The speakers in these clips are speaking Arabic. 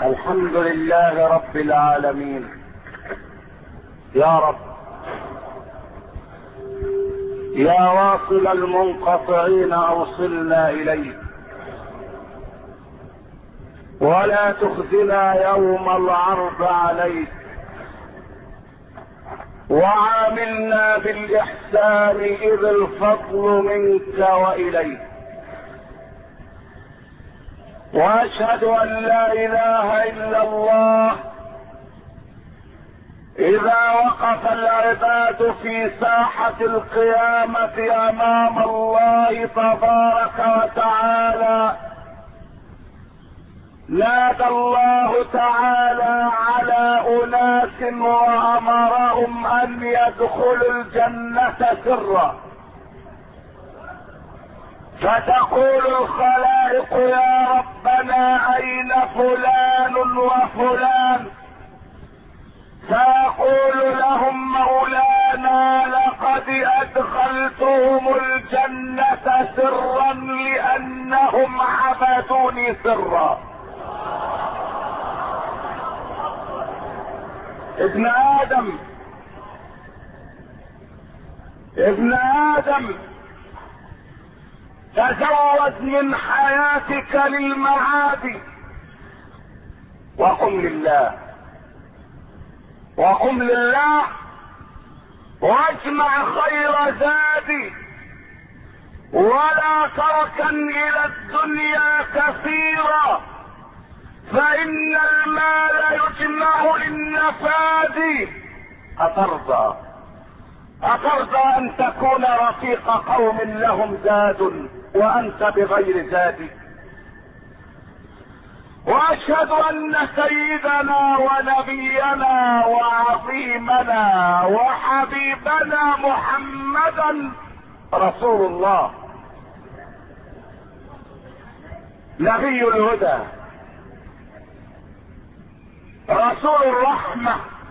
الحمد لله رب العالمين. يا رب يا واصل المنقطعين اوصلنا اليك، ولا تخزنا يوم العرض عليك، وعاملنا بالاحسان اذ الفضل منك واليك. واشهد ان لا اله الا الله اذا وقف العباد في ساحة القيامة امام الله تبارك وتعالى، نادى الله تعالى على اناس وامرهم ان يدخلوا الجنة سرا، فتقول الخلائق يا ربنا اين فلان وفلان؟ فيقول لهم مولانا لقد ادخلتهم الجنة سرا لانهم عبدوني سرا. ابن ادم تزود من حياتك للمعاد، وقم لله واجمع خير زادي، ولا تركن الى الدنيا كثيرا، فان المال يجمع للنفاد. أترضى أن تكون رفيق قوم لهم زاد وأنت بغير زاد؟ وأشهد أن سيدنا ونبينا وعظيمنا وحبيبنا محمدا رسول الله، نبي الهدى، رسول الرحمة،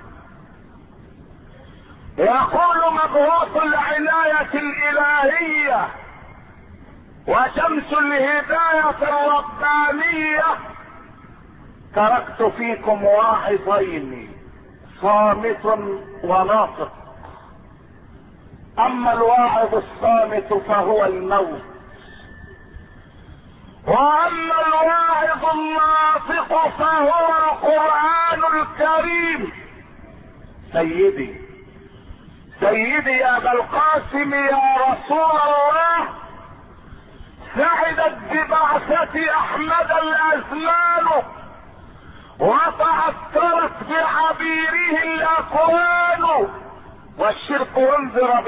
يقول مبعوث العناية الإلهية وشمس الهداية الربانية. تركت فيكم واعظين، صامت وناطق. اما الواعظ الصامت فهو الموت، واما الواعظ الناطق فهو القرآن الكريم. سيدي يا ابا القاسم يا رسول الله، سعدت ببعثة احمد الازمان، وتعثرت بعبيره الاكوان، والشرك انذر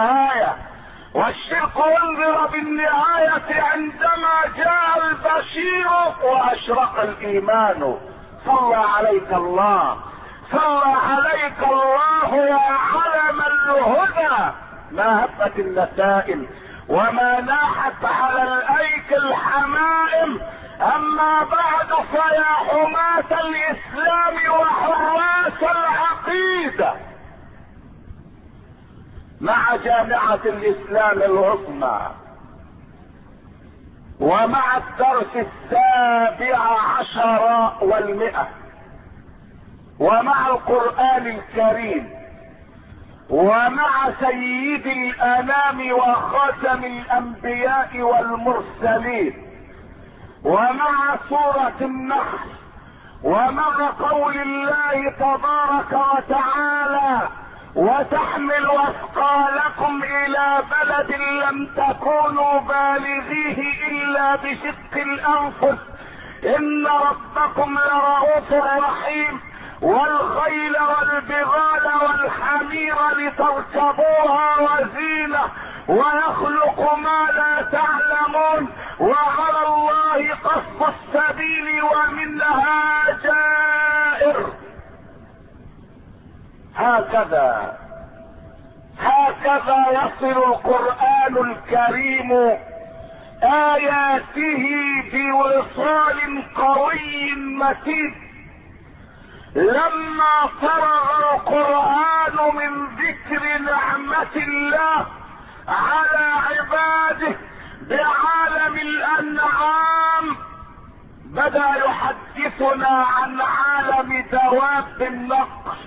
بالنهاية عندما جاء البشير واشرق الايمان. صلى عليك الله يا علم الهدى، ما هبت النسائم وما ناحت على الايك الحمائم. اما بعد فيا حماة الاسلام وحراس العقيدة، مع جامعة الاسلام العظمى ومع الدرس 17 و100 ومع القرآن الكريم ومع سيد الانام وخاتم الانبياء والمرسلين ومع سورة النحل ومع قول الله تبارك وتعالى وتحمل اثقالكم الى بلد لم تكونوا بالغيه الا بشق الانفس ان ربكم لرؤوف رحيم، والخيل والبغال والحمير لتركبوها وزينة، ويخلق ما لا تعلمون، وعلى الله قصد السبيل ومنها جائر. هكذا يصل القرآن الكريم آياته بوصال قوي متين. لما فرغ القرآن من ذكر نعمة الله على عباده بعالم الأنعام بدأ يحدثنا عن عالم دواب النقص،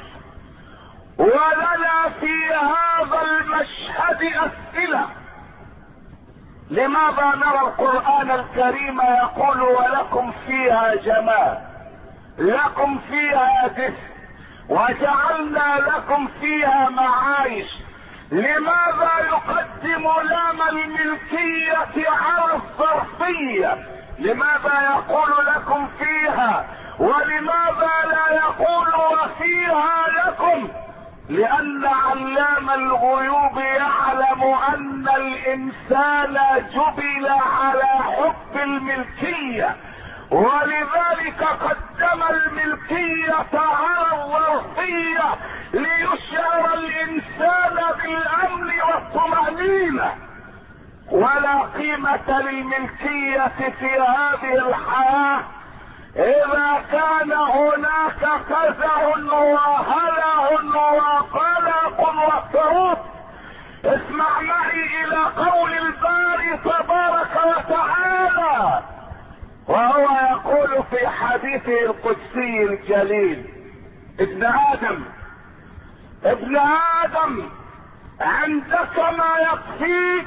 ولنا في هذا المشهد أسئلة. لماذا نرى القرآن الكريم يقول ولكم فيها جمال، لكم فيها دفء، وجعلنا لكم فيها معايش؟ لماذا يقدم لام الملكية على الظرفية؟ لماذا يقول لكم فيها ولماذا لا يقول وفيها لكم؟ لأن علام الغيوب يعلم أن الإنسان جبل على حب الملكية، ولذلك قدم الملكية على الظرفية ليشعر الإنسان بالأمن والطمأنينة. ولا قيمة للملكية في هذه الحياة إذا كان هناك فزع وهلع وقلق واضطراب. اسمع معي إلى قول الباري تبارك وتعالى وهو يقول في حديثه القدسي الجليل: ابن آدم عندك ما يكفيك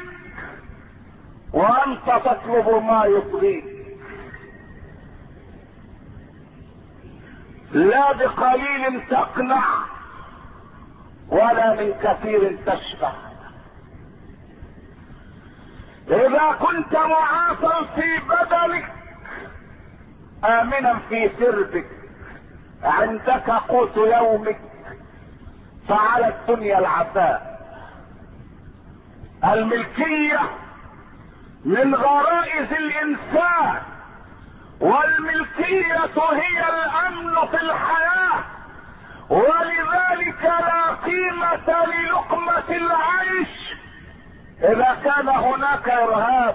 وأنت تطلب ما يطغيك، لا بقليل تقنع ولا من كثير تشبع. إذا كنت معافى في بدنك آمنا في سربك عندك قوت يومك، فعلى الدنيا العفاء. الملكية من غرائز الإنسان، والملكية هي الأمن في الحياة، ولذلك لا قيمة للقمة العيش إذا كان هناك إرهاب،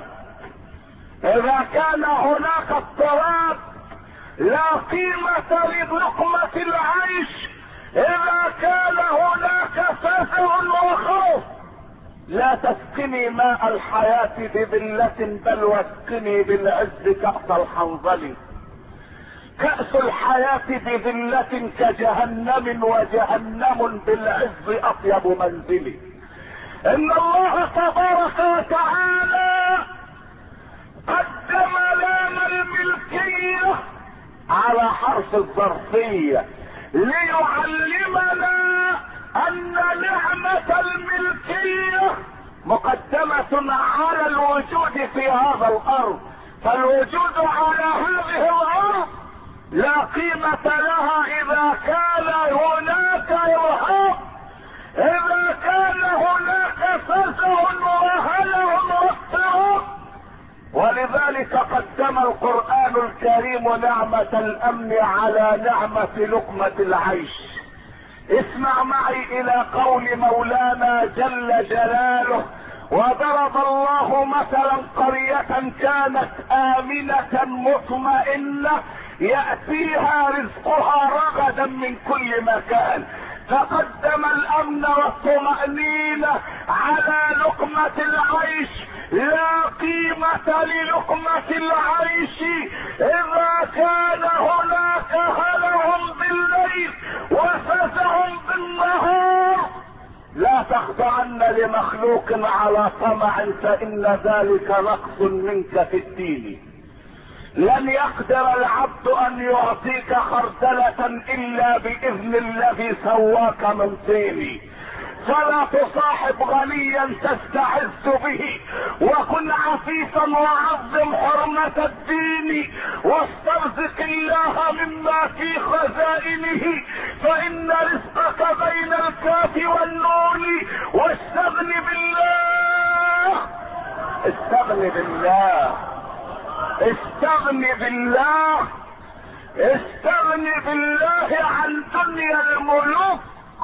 إذا كان هناك اضطراب. لا قيمة للقمة العيش إذا كان هناك فزع وخوف. لا تسقني ماء الحياة بذلة، بل واسقني بالعز كأس الحنظل. كأس الحياة بذلة كجهنم، وجهنم بالعز أطيب منزلي. إن الله تبارك وتعالى قدم لام الملكية على حرف الظرفية ليعلمنا أن نعمة الملكية مقدمة على الوجود في هذا الأرض. فالوجود على هذه الأرض لا قيمة لها إذا كان هناك إرهاب، إذا كان هناك فزع وهلع واضطراب. ولذلك قدم القرآن الكريم نعمة الأمن على نعمة لقمة العيش. اسمع معي إلى قول مولانا جل جلاله: وضرب الله مثلا قرية كانت آمنة مطمئنة يأتيها رزقها رغدا من كل مكان. فقدم الأمن والطمأنينة على لقمة العيش. لا قيمة للقمة العيش إذا كان هناك هلع بالليل وفزع بالنهار. لا تخضعن لمخلوق على طمع، فإن ذلك نقص منك في الدين. لن يقدر العبد أن يعطيك خردلة إلا بإذن الذي سواك من طين. فلا تصاحب غنيا تستعز به، وكن عفيفا وعظم حرمة الدين، واسترزق الله مما في خزائنه، فإن رزقك بين الكاف والنون. واستغن بالله، استغن بالله، استغن بالله، استغن بالله عن دنيا الملوك،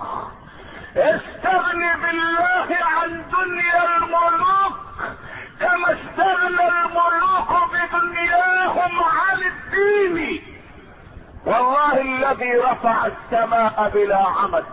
استغن بالله عن دنيا الملوك كما استغنى الملوك بدنياهم عن الدين. والله الذي رفع السماء بلا عمد،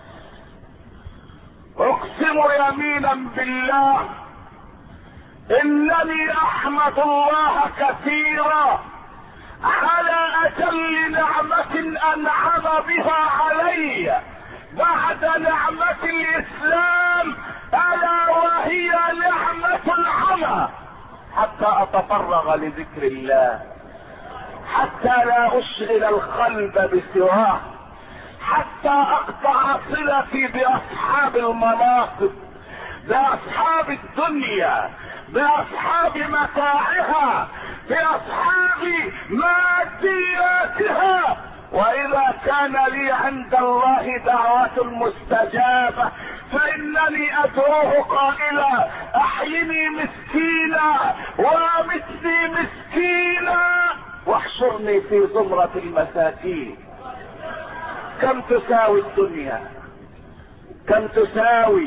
اقسم يمينا بالله انني احمد الله كثيرا على اجل نعمة انعم بها علي بعد نعمة الاسلام، الا وهي نعمة العمى، حتى اتفرغ لذكر الله، حتى لا اشغل القلب بسواه، حتى اقطع صلتي باصحاب المناصب، باصحاب الدنيا، باصحاب متاعها، باصحاب مادياتها. واذا كان لي عند الله دعوة مستجابة فانني ادعوه قائلا احيني مسكينا وامتني مسكينا واحشرني في زمرة المساكين. كم تساوي الدنيا؟ كم تساوي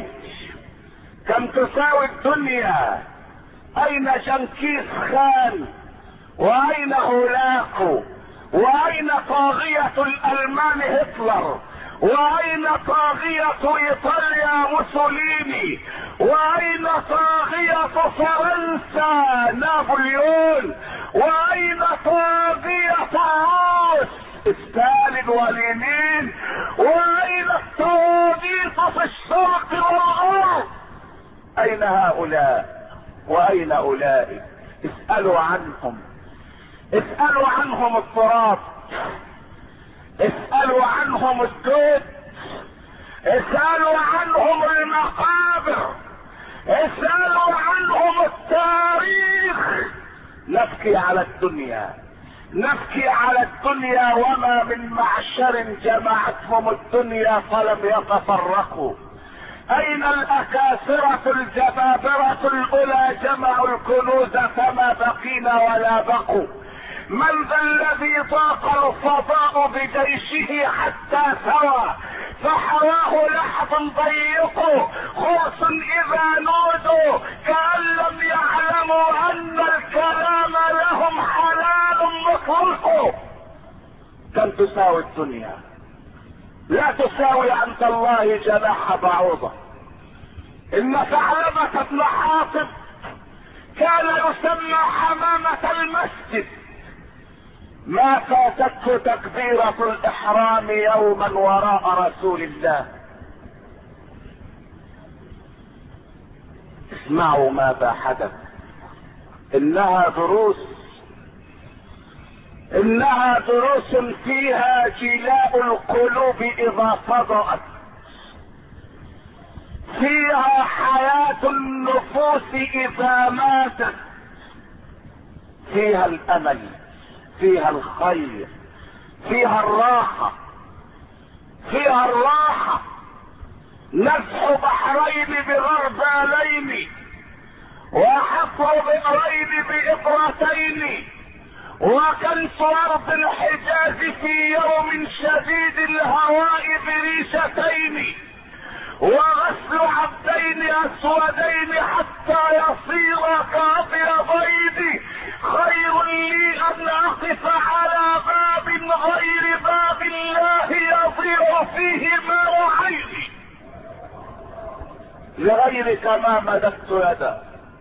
الدنيا؟ اين جنكيز خان؟ واين هولاكو؟ واين طاغية الالمان هتلر؟ واين طاغية ايطاليا موسوليني؟ واين طاغية فرنسا نابليون؟ واين طاغية روس ستالين ولينين؟ واين الطواغيت في الشرق والغرب؟ اين هؤلاء واين اولئك؟ اسألوا عنهم، اسألوا عنهم التراب، اسألوا عنهم الدود، اسألوا عنهم المقابر، اسألوا عنهم التاريخ. نبكي على الدنيا، نبكي على الدنيا، وما من معشر جمعتهم الدنيا فلم يتفرقوا. اين الاكاسرة الجبابرة الاولى جمعوا الكنوز فما بقينا ولا بقوا؟ من ذا الذي ضاق الفضاء بجيشه حتى ثوى فحواه لحظ ضيق خرص اذا نودوا كأن لم يعلموا ان الكلام لهم حلال مطلق. كم تساوي الدنيا؟ لا تساوي عند الله جناح بعوضة. ان ثعلبة بن حاطب كان يسمى حمامة المسجد، ما فاتته تكبيرة الاحرام يوما وراء رسول الله. اسمعوا ماذا حدث. انها دروس فيها جلاء القلوب اذا صدأت، فيها حياة النفوس اذا ماتت، فيها الامل، فيها الخير، فيها الراحة، فيها الراحة. نزح بحرين بغربالين وحفر بئرين بإبرتين وكنس ارض الحجاز في يوم شديد الهواء بريشتين وغسل عبدين اسودين حتى يصير كابيضين خير لي ان اقف على باب غير باب الله يضيع فيه ماء عيني. لغيرك ما مددت يدا،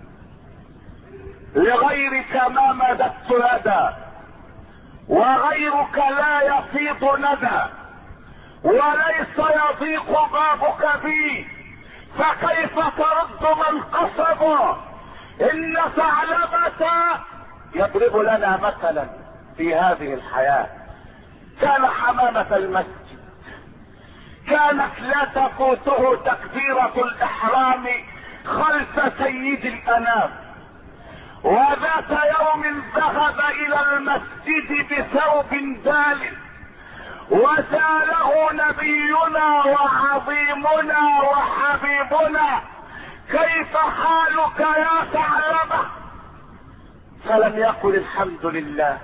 لغيرك ما مددت يدا، وغيرك لا يفيض ندى، وليس يضيق بابك بي، فكيف ترد من قصد؟ ان ثعلبة يضرب لنا مثلا في هذه الحياة. كان حمامة المسجد، كانت لا تفوته تكبيرة الاحرام خلف سيد الانام، وذات يوم ذهب الى المسجد بثوب بال وساله نبينا وعظيمنا وحبيبنا كيف حالك يا ثعلبة؟ فلم يقل الحمد لله،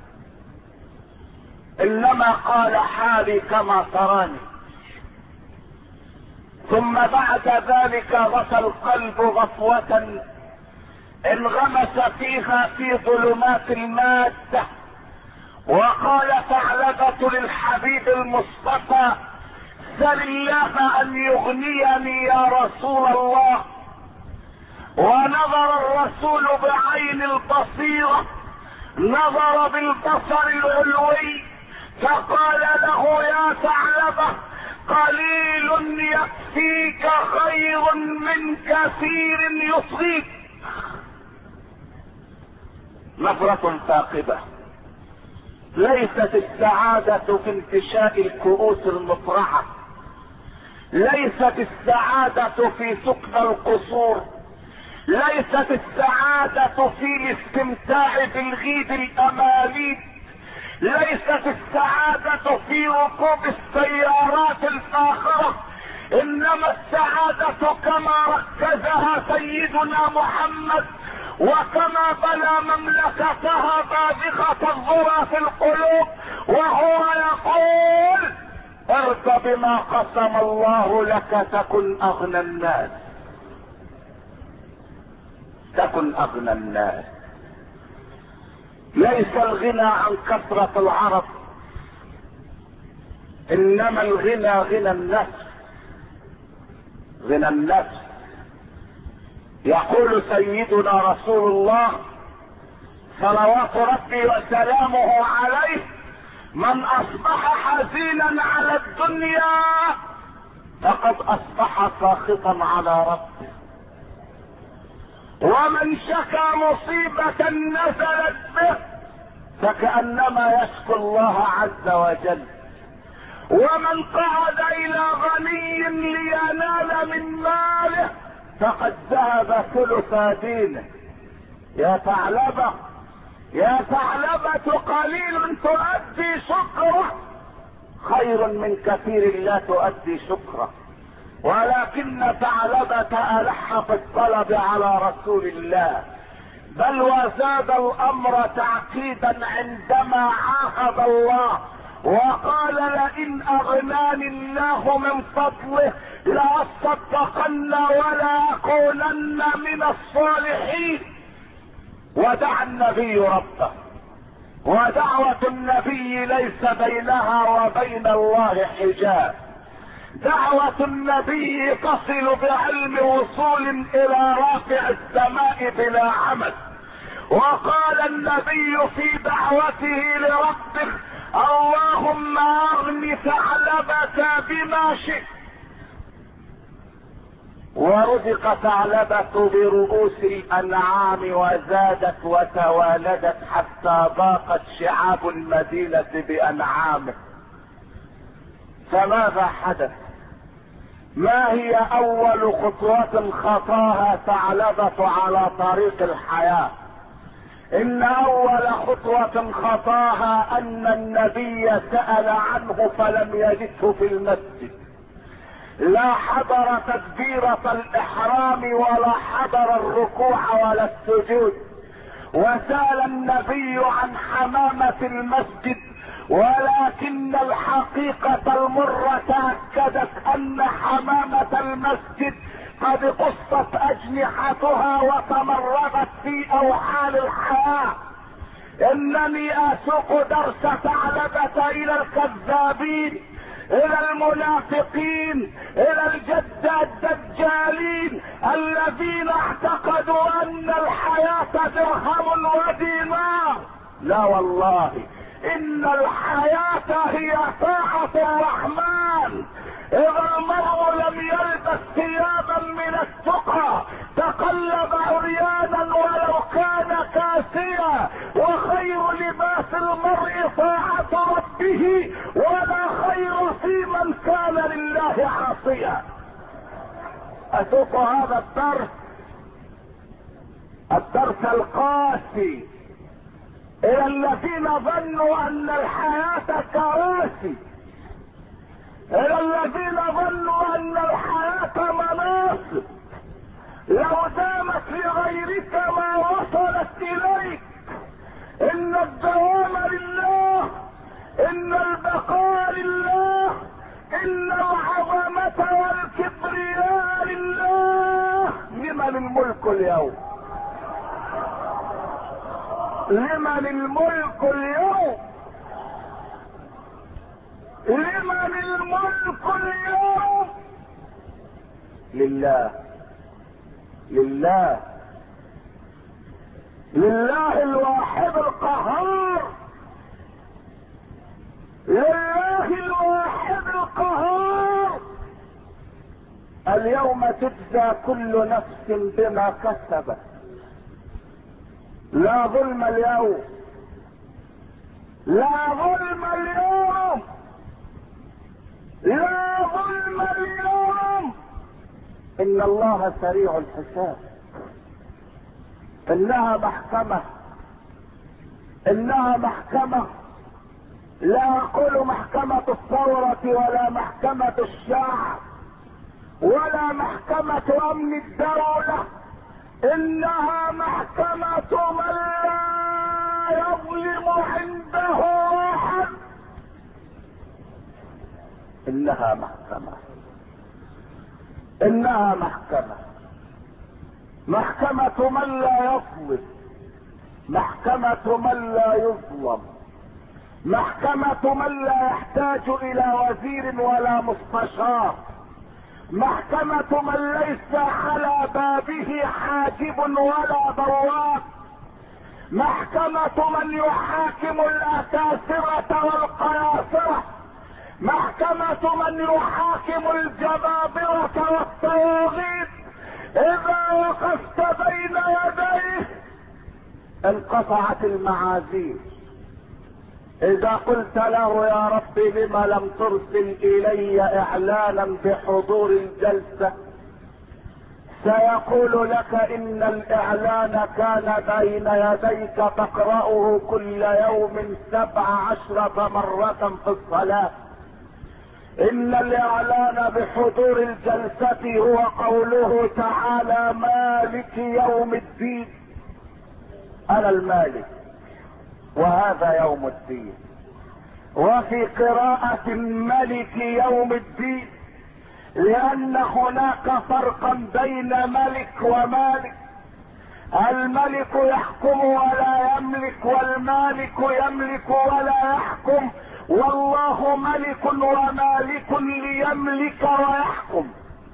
انما قال حالي كما تراني. ثم بعد ذلك غفى القلب غفوة انغمس فيها في ظلمات المادة، وقال ثعلبة للحبيب المصطفى سل الله ان يغنيني يا رسول الله. ونظر الرسول بعين البصيرة نظر بالبصر العلوي فقال له يا ثعلبة قليل يكفيك خير من كثير يصغيك. نظرة ثاقبة. ليست السعادة في انتشاء الكؤوس المطرحة، ليست السعادة في سكن القصور، ليست السعادة في الاستمتاع بالغيد الاماليد، ليست السعادة في ركوب السيارات الفاخرة، انما السعادة كما ركزها سيدنا محمد وكما بنى مملكتها بازغة الذرى في القلوب وهو يقول ارض بما قسم الله لك تكن اغنى الناس، تكن اغنى الناس. ليس الغنى عن كثرة العرب، انما الغنى غنى النفس، غنى النفس. يقول سيدنا رسول الله صلوات ربي وسلامه عليه من اصبح حزينا على الدنيا فقد اصبح ساخطا على ربه، ومن شكى مصيبة نزلت به فكأنما يشكو الله عز وجل، ومن قعد الى غني لينال من ماله فقد ذهب ثلث دينه. يا ثعلبة يا ثعلبة قليل تؤدي شكره خير من كثير لا تؤدي شكره. ولكن ثعلبة ألح في الطلب على رسول الله، بل وزاد الامر تعقيدا عندما عاهد الله وقال لئن اغناني الله من فضله لاصدقن ولا اكونن من الصالحين. ودعا النبي ربه، ودعوة النبي ليس بينها وبين الله حجاب. دعوة النبي تصل بعلم وصول الى رافع السماء بلا عمد. وقال النبي في دعوته لربه اللهم اغن ثعلبة بما شئت. ورزق ثعلبة برؤوس الانعام وزادت وتوالدت حتى ضاقت شعاب المدينة بانعامه. فماذا حدث؟ ما هي اول خطوة خطاها ثعلبة على طريق الحياة؟ ان اول خطوة خطاها ان النبي سأل عنه فلم يجده في المسجد، لا حضر تكبيرة الاحرام ولا حضر الركوع ولا السجود. وسأل النبي عن حمامة المسجد، ولكن الحقيقة المرة تأكدت ان حمامة المسجد قد قصت اجنحتها وتمرغت في اوحال الحياة. انني اسوق درس ثعلبة الى الكذابين، الى المنافقين، الى الدجالين الذين اعتقدوا ان الحياة درهم ودينار. لا والله، ان الحياة هي طاعة الرحمن. اذا المرء لم يلبس ثيابا من التقى تقلب عريانا ولو كان كاسيا، وخير لباس المرء طاعة ربه، ولا خير في من كان لله عاصيا. اسوق هذا الدرس القاسي الى الذين ظنوا ان الحياة كراسي، الى الذين ظنوا ان الحياة مناصب لو دامت لغيرك ما وصلت اليك. ان الدوام لله، ان البقاء لله، ان العظمة والكبرياء لله. لمن الملك اليوم؟ لمن الملك اليوم؟ لمن الملك اليوم؟ لله، لله. لله الواحد القهار، لله الواحد القهار. اليوم تجزى كل نفس بما كسبت. لا ظلم اليوم، لا ظلم اليوم، لا ظلم اليوم. ان الله سريع الحساب. انها محكمة، انها محكمة. لا اقول محكمة الثورة ولا محكمة الشعب ولا محكمة امن الدولة، انها محكمة من لا يظلم عنده احد. انها محكمة، انها محكمة، محكمة من لا يظلم، محكمة من لا يظلم، محكمة من لا يحتاج الى وزير ولا مستشار، محكمة من ليس على بابه حاجب ولا بواب، محكمة من يحاكم الأكاسرة والقياصرة، محكمة من يحاكم الجبابرة والطواغيت. إذا وقفت بين يديه انقطعت المعاذير. إذا قلت له يا رب لم لم ترسل إلي إعلانا بحضور الجلسة، سيقول لك إن الإعلان كان بين يديك تقرأه كل يوم 17 مرة في الصلاة. إن الإعلان بحضور الجلسة هو قوله تعالى مالك يوم الدين. أنا المالك وهذا يوم الدين. وفي قراءة ملك يوم الدين لأن هناك فرقا بين ملك ومالك. الملك يحكم ولا يملك، والمالك يملك ولا يحكم، والله ملك ومالك ليملك ويحكم.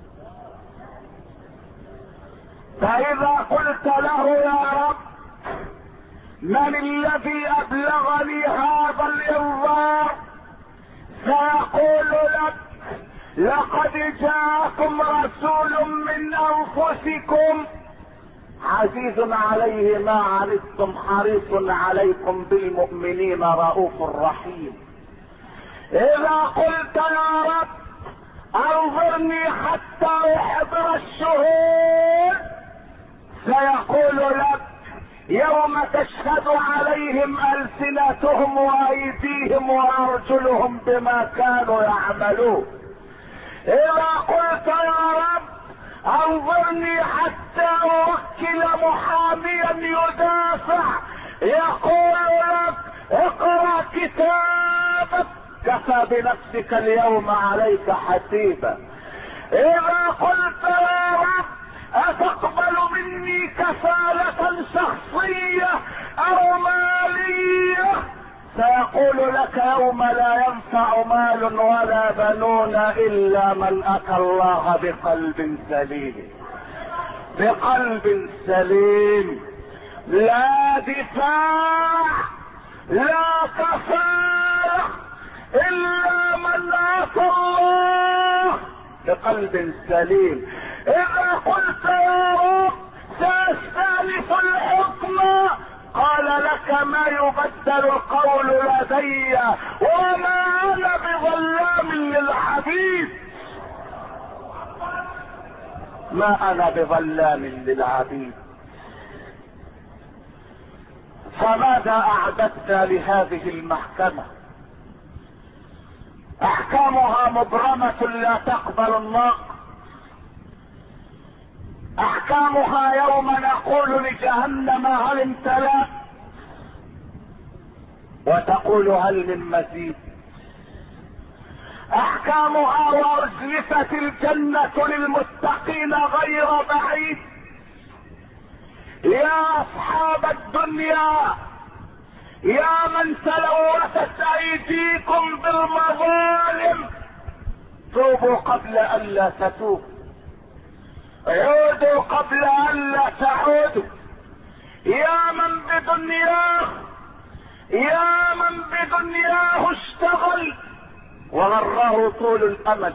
فإذا قلت له يا رب من الذي أبلغني هذا الإنذار، سيقول لك لقد جاءكم رسول من أنفسكم عزيز عليه ما عنتم حريص عليكم بالمؤمنين رؤوف رحيم. إذا قلت يا رب انظرني حتى احضر الشهود، سيقول لك يوم تشهد عليهم ألسنتهم وأيديهم وأرجلهم بما كانوا يعملون. إذا قلت يا رب انظرني حتى أوكل محاميا يدافع، يقول لك اقرأ كتابك كفى بنفسك اليوم عليك حسيبا. إذا قلت يا رب أتقبل مني كفالة شخصية أو مالية، سيقول لك يوم لا ينفع مال ولا بنون إلا من أتى الله بقلب سليم. بقلب سليم، لا دفاع لا كفالة إلا من أتى الله بقلب سليم. إذا قلت يا رب سأستأنف الحكم، قال لك ما يبدل القول لدي وما أنا بظلام للعبيد. ما أنا بظلام للعبيد. فماذا أعددت لهذه المحكمة؟ أحكامها مبرمة لا تقبل النقد. احكامها يوم نقول لجهنم هل امتلأت وتقول هل من مزيد. احكامها وازلفت الجنة للمتقين غير بعيد. يا اصحاب الدنيا يا من تلوثت ايديكم بالمظالم، توبوا قبل ان لا تتوبوا، عودوا قبل ان لا تعودوا. يا من بدنياه، يا من بدنياه اشتغل وغره طول الامل.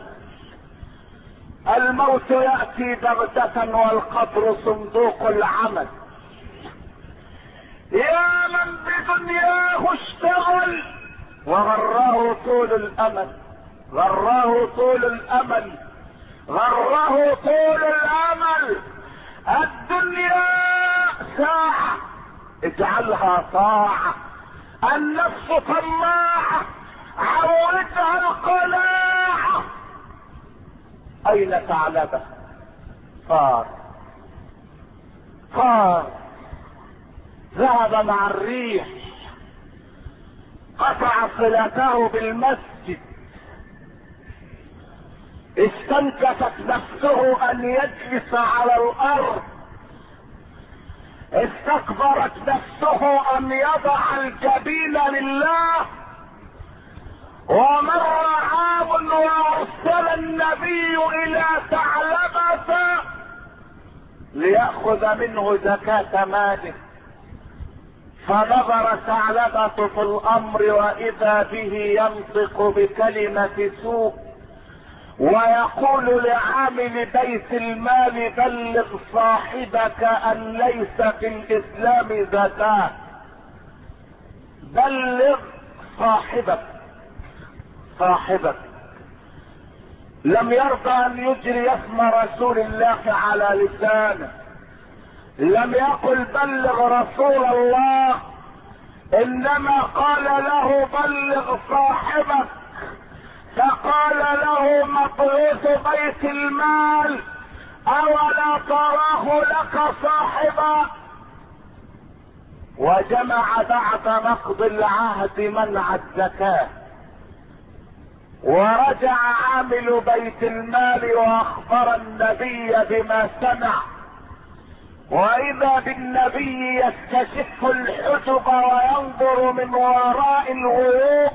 الموت يأتي بغتة والقبر صندوق العمل. يا من بدنياه اشتغل وغره طول الامل، غره طول الامل، غره طول الامل. الدنيا ساعة اجعلها طاعة، النفس طماعة عودها القناعة. اين ثعلبه؟ طار، طار، ذهب مع الريح، قطع صلته بالمسجد، استنكفت نفسه ان يجلس على الارض، استكبرت نفسه ان يضع الجبين لله. ومر عام وارسل النبي الى ثعلبة ليأخذ منه زكاة ماله، فنظر ثعلبة في الامر واذا به ينطق بكلمة سوء ويقول لعامل بيت المال بلغ صاحبك ان ليس في الاسلام زكاة. بلغ صاحبك، صاحبك لم يرضى ان يجري اسم رسول الله على لسانه، لم يقل بلغ رسول الله، انما قال له بلغ صاحبك. فقال له مبعوث بيت المال اولا تراه لك صاحبا؟ وجمع بعد نقض العهد منع الزكاة، ورجع عامل بيت المال واخبر النبي بما سمع، واذا بالنبي يستشف الحجب وينظر من وراء الغيوب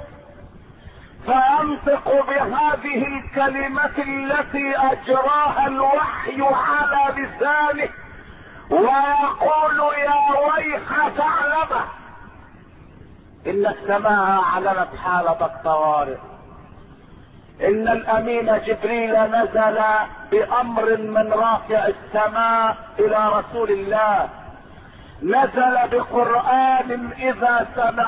فينطق بهذه الكلمة التي اجراها الوحي على لسانه ويقول يا ويح ثعلبة ان السماء اعلنت حالة الطوارئ، ان الامين جبريل نزل بامر من رافع السماء الى رسول الله، نزل بقرآن اذا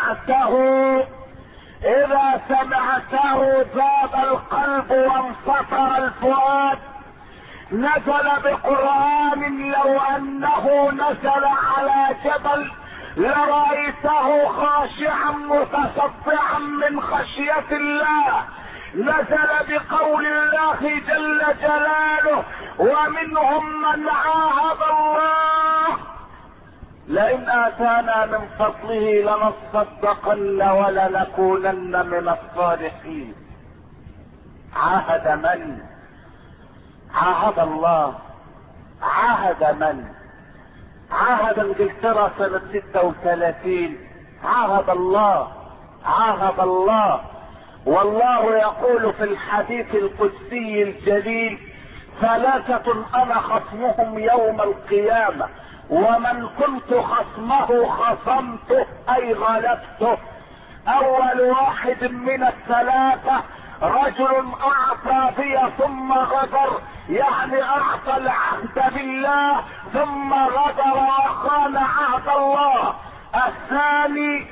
سمعته ذاب القلب وانفطر الفؤاد، نزل بقرآن لو انه نزل على جبل لرأيته خاشعا متصدعا من خشية الله، نزل بقول الله جل جلاله ومنهم من عاهد الله لئن اتانا من فضله لنصدقن ولنكونن من الصالحين. عاهد من؟ عاهد الله. عاهد من؟ عاهد انجلترا سنة 36. عاهد الله، عاهد الله. والله يقول في الحديث القدسي الجليل ثلاثة انا خصمهم يوم القيامة ومن كنت خصمه خصمته اي غلبته. اول واحد من الثلاثة رجل اعطى بي ثم غدر، يعني اعطى العهد بالله ثم غدر وخان عهد الله. الثاني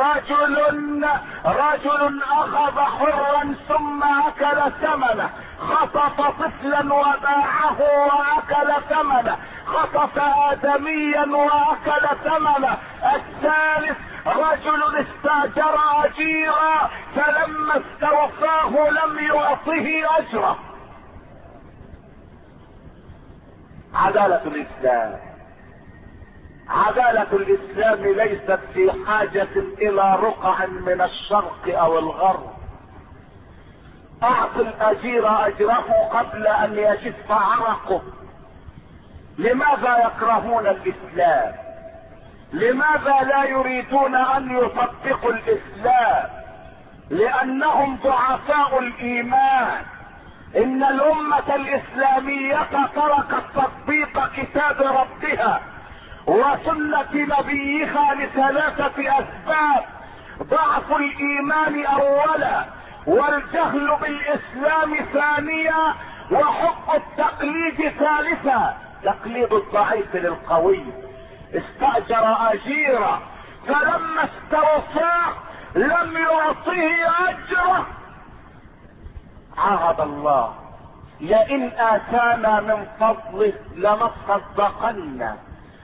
رجل اخذ حرا ثم اكل ثمنه، خطف طفلا وباعه واكل ثمنه، خطف ادميا واكل ثمنه. الثالث رجل استاجر اجيرا فلما استوفاه لم يعطه اجره. عدالة الاسلام، عدالة الاسلام ليست في حاجة الى رقع من الشرق او الغرب. اعط الاجير اجره قبل ان يجف عرقه. لماذا يكرهون الاسلام؟ لماذا لا يريدون ان يطبقوا الاسلام؟ لانهم ضعفاء الايمان. ان الامة الاسلامية تركت تطبيق كتاب ربها وسنة نبيها ل3 اسباب: ضعف الايمان اولا، والجهل بالاسلام ثانيا، وحب التقليد ثالثا. تقليد الضعيف للقوي. استأجر اجيرا فلما استوفاه لم يعطه اجره. عهد الله: لئن اتانا من فضله لنصدقن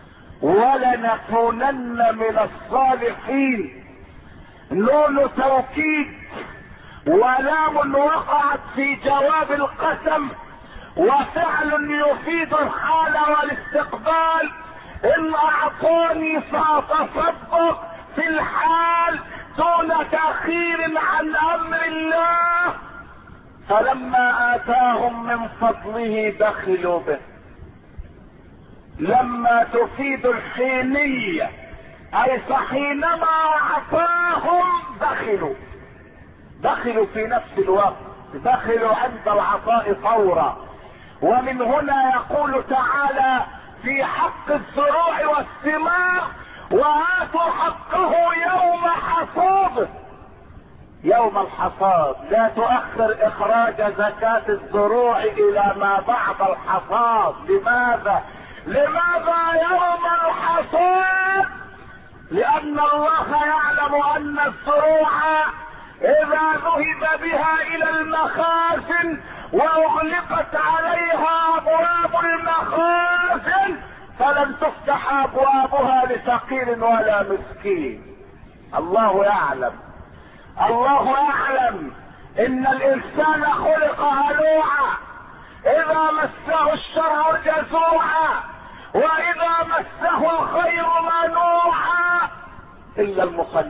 ولنكونن من الصالحين. نون توكيد ولام وقعت في جواب القسم، وفعل يفيد الحال والاستقبال. ان اعطوني فاتصدق في الحال دون تأخير عن امر الله. فلما اتاهم من فضله بخلوا به. لما تفيد الحينية، اي فحينما اعطاهم بخلوا في نفس الوقت، بخلوا عند العطاء فورا. ومن هنا يقول تعالى في حق الزروع والثمار: وآتوا حقه يوم حصاده. يوم الحصاد، لا تؤخر اخراج زكاة الزروع الى ما بعد الحصاد. لماذا يوم الحصاد؟ لان الله يعلم ان الزروع اذا ذهب بها الى المخازن واغلقت عليها ابواب المخازن فلن تفتح ابوابها لفقير ولا مسكين. الله يعلم ان الانسان خلق هلوعا، اذا مسه الشر جزوعا، واذا مسه الخير منوعا، الا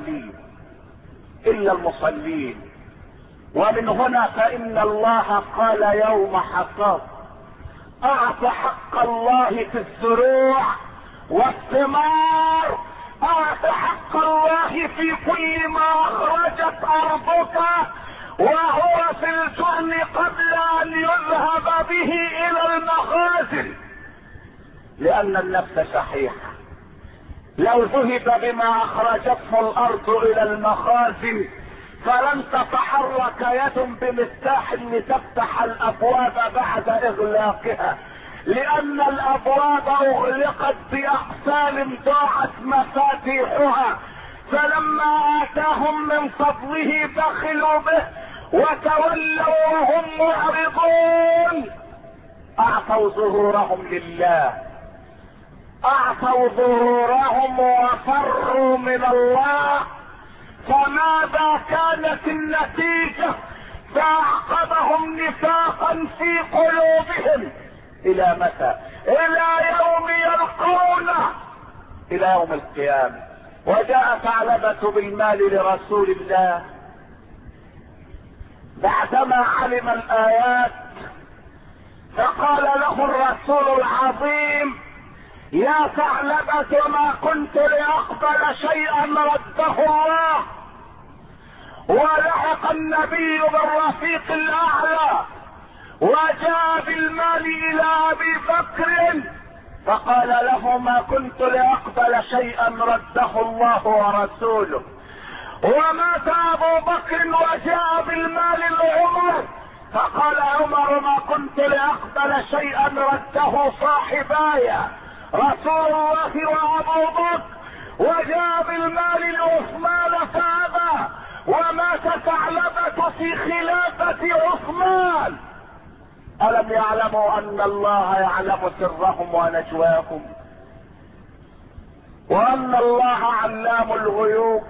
المصلين. ومن هنا فان الله قال يوم حصاد: اعط حق الله في الزروع والثمار، اعط حق الله في كل ما اخرجت ارضك وهو في الجرن قبل ان يذهب به الى المخازن. لان النفس شحيحة، لو ذهب بما اخرجته الارض الى المخازن فلن تتحرك يد بمفتاح لتفتح الابواب بعد اغلاقها، لان الابواب اغلقت باقسام ضاعت مفاتيحها. فلما اتاهم من فضله بخلوا به وتولوا وهم معرضون. اعطوا ظهورهم لله، اعطوا ظهورهم وفروا من الله. فماذا كانت النتيجة؟ فاعقبهم نفاقا في قلوبهم. الى متى؟ الى يوم يلقونه، الى يوم القيامة. وجاء ثعلبة بالمال لرسول الله بعدما علم الآيات، فقال له الرسول العظيم: يا ثعلبة ما كنت لأقبل شيئا رده الله. ولحق النبي بالرفيق الأعلى وجاء بالمال إلى أبي بكر فقال له: ما كنت لأقبل شيئا رده الله ورسوله. ومات أبو بكر وجاء بالمال لعمر فقال عمر: ما كنت لأقبل شيئا رده صاحباي رسول الله وأبو بكر. وجاء بالمال لعثمان فأبى، ومات ثعلبة في خلافة عثمان. ألم يعلموا أن الله يعلم سرهم ونجواهم، وأن الله علام الغيوب؟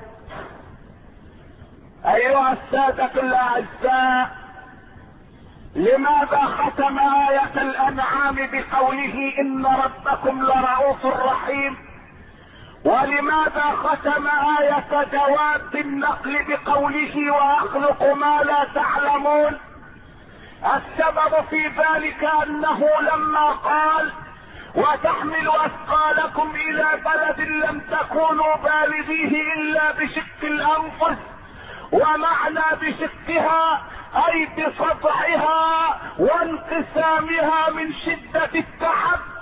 أيها السادة الأعزاء، لماذا ختم آية الأنعام بقوله: إن ربكم لرؤوف رحيم؟ ولماذا ختم آية جواب النقل بقوله: وأخلق ما لا تعلمون؟ السبب في ذلك أنه لما قال: وتحمل أثقالكم إلى بلد لم تكونوا بالغيه إلا بشق الأنفس، ومعنى بشقها أي بصدعها وانقسامها من شدة التعب.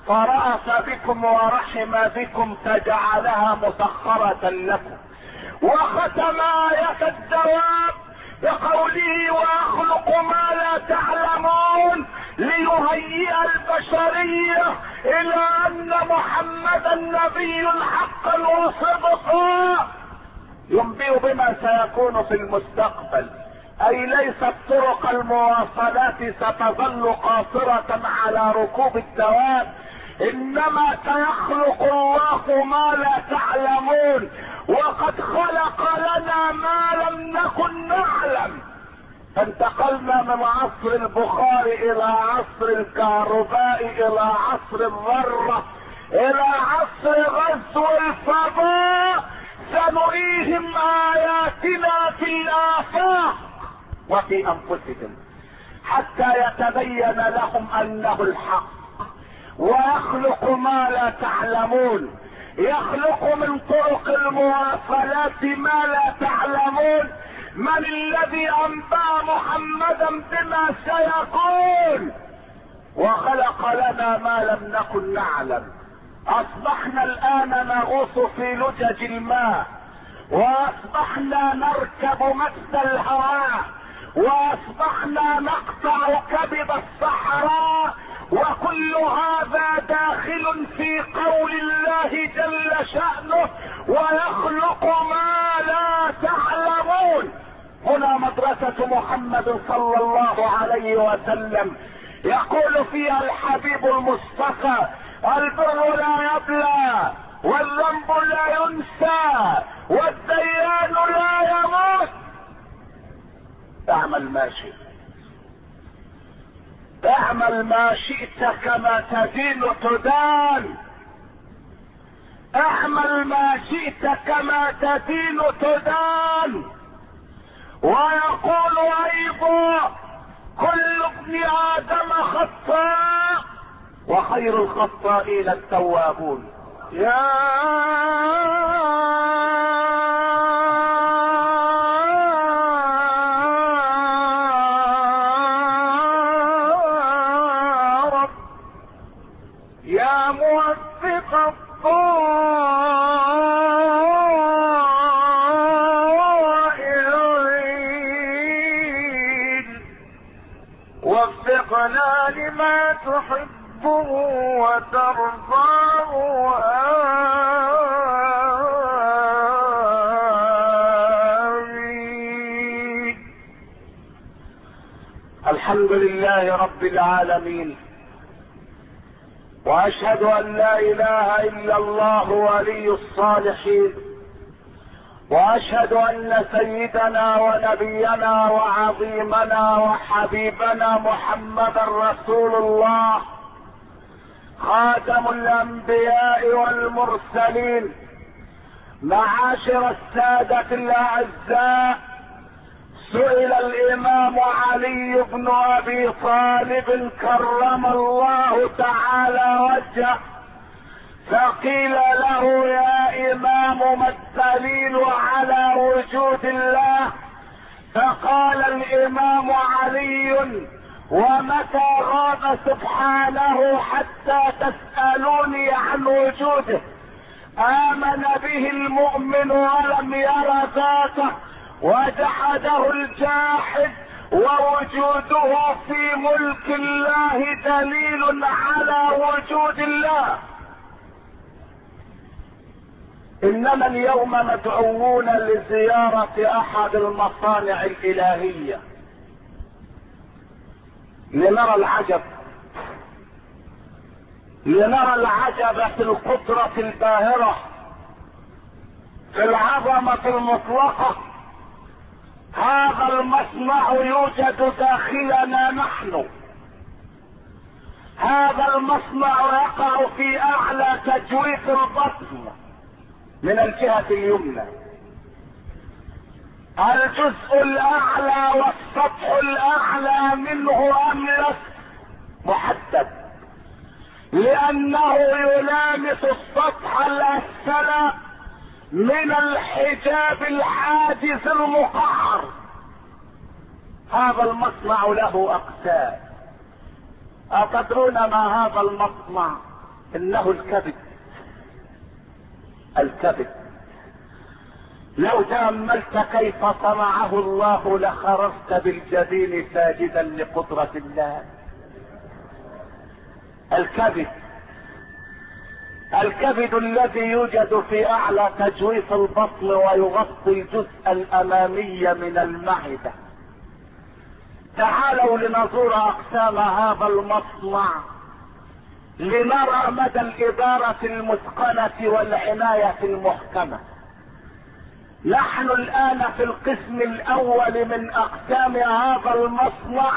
فرأف بكم ورحم بكم فجعلها مسخرة لكم. وختم آية الدواب بقوله واخلق ما لا تعلمون ليهيئ البشرية الى ان محمدا نبي الحق وصدق ينبئ بما سيكون في المستقبل. اي ليست طرق المواصلات ستظل قاصرة على ركوب الدواب، انما سيخلق الله ما لا تعلمون. وقد خلق لنا ما لم نكن نعلم. انتقلنا من عصر البخار الى عصر الكهرباء الى عصر الذرة الى عصر غزو الفضاء. سنريهم اياتنا في الافاق وفي انفسهم حتى يتبين لهم انه الحق. ويخلق ما لا تعلمون، يخلق من طرق المواصلات ما لا تعلمون. من الذي انبأ محمدا بما سيكون؟ وخلق لنا ما لم نكن نعلم. اصبحنا الان نغوص في لجج الماء، واصبحنا نركب مس الهواء، واصبحنا نقطع كبد الصحراء. وكل هذا داخل في قول الله جل شأنه ويخلق ما لا تعلمون. هنا مدرسة محمد صلى الله عليه وسلم يقول فيها الحبيب المصطفى البر لا يبلى والذنب لا ينسى والديان لا يموت. اعمل ما شئت، اعمل ما شئت كما تدين تدان. اعمل ما شئت كما تدين تدان. ويقول ايضا كل ابن ادم خطاء وخير الخطائين التوابون. يا رب يا موفق الطائعين وفقنا لما تحبه وترضاه. آمين. الحمد لله رب العالمين، واشهد ان لا اله الا الله ولي الصالحين، واشهد ان سيدنا ونبينا وعظيمنا وحبيبنا محمدا رسول الله خاتم الانبياء والمرسلين. معاشر السادة الاعزاء، سئل الامام علي بن ابي طالب كرم الله تعالى وجهه فقيل له يا امام ما الدليل على وجود الله؟ فقال الامام علي ومتى غاب سبحانه حتى تسألوني عن وجوده؟ آمن به المؤمن ولم ير ذاته وجحده الجاحد، ووجوده في ملك الله دليل على وجود الله. انما اليوم مدعوون لزيارة احد المصانع الالهية لنرى العجب، لنرى العجب في القدرة الباهرة، في العظمة المطلقة. هذا المصنع يوجد داخلنا نحن. هذا المصنع يقع في اعلى تجويف البطن من الجهة اليمنى. الجزء الاعلى والسطح الاعلى منه املس محدد، لانه يلامس السطح الاسفل من الحجاب الحاجز المقعر. هذا المصنع له اقسام. اتدرون ما هذا المصنع؟ انه الكبد. الكبد لو تأملت كيف صنعه الله لخرجت بالجبين ساجدا لقدرة الله. الكبد الذي يوجد في اعلى تجويف البطن ويغطي الجزء الامامي من المعدة. تعالوا لنزور اقسام هذا المصنع لنرى مدى الادارة المتقنة والعناية المحكمة. نحن الان في القسم الاول من اقسام هذا المصنع،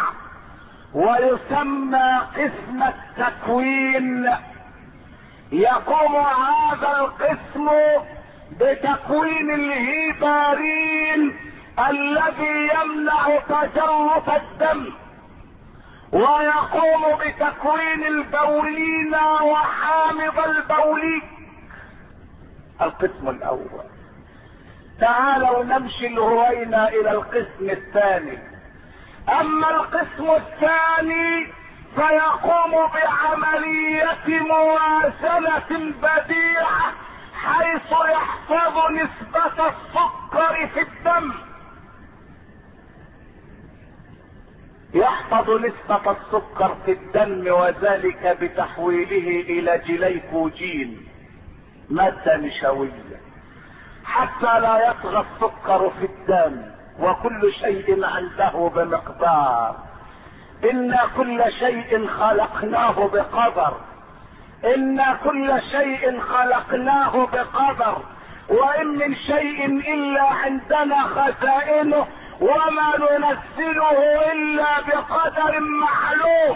ويسمى قسم التكوين. يقوم هذا القسم بتكوين الهيبارين الذي يمنع تجرف الدم، ويقوم بتكوين البولين وحامض البوليك. القسم الاول. تعالوا نمشي الهوينة الى القسم الثاني. اما القسم الثاني فيقوم بعملية موازنة بديعة، حيث يحفظ نسبة السكر في الدم. يحفظ نسبة السكر في الدم، وذلك بتحويله الى جليكوجين، مادة نشوية، حتى لا يطغى السكر في الدم. وكل شيء عنده بمقدار. إن كل شيء خلقناه بقدر. إن كل شيء خلقناه بقدر، وإن من شيء إلا عندنا خزائنه، وما ننزله إلا بقدر معلوم.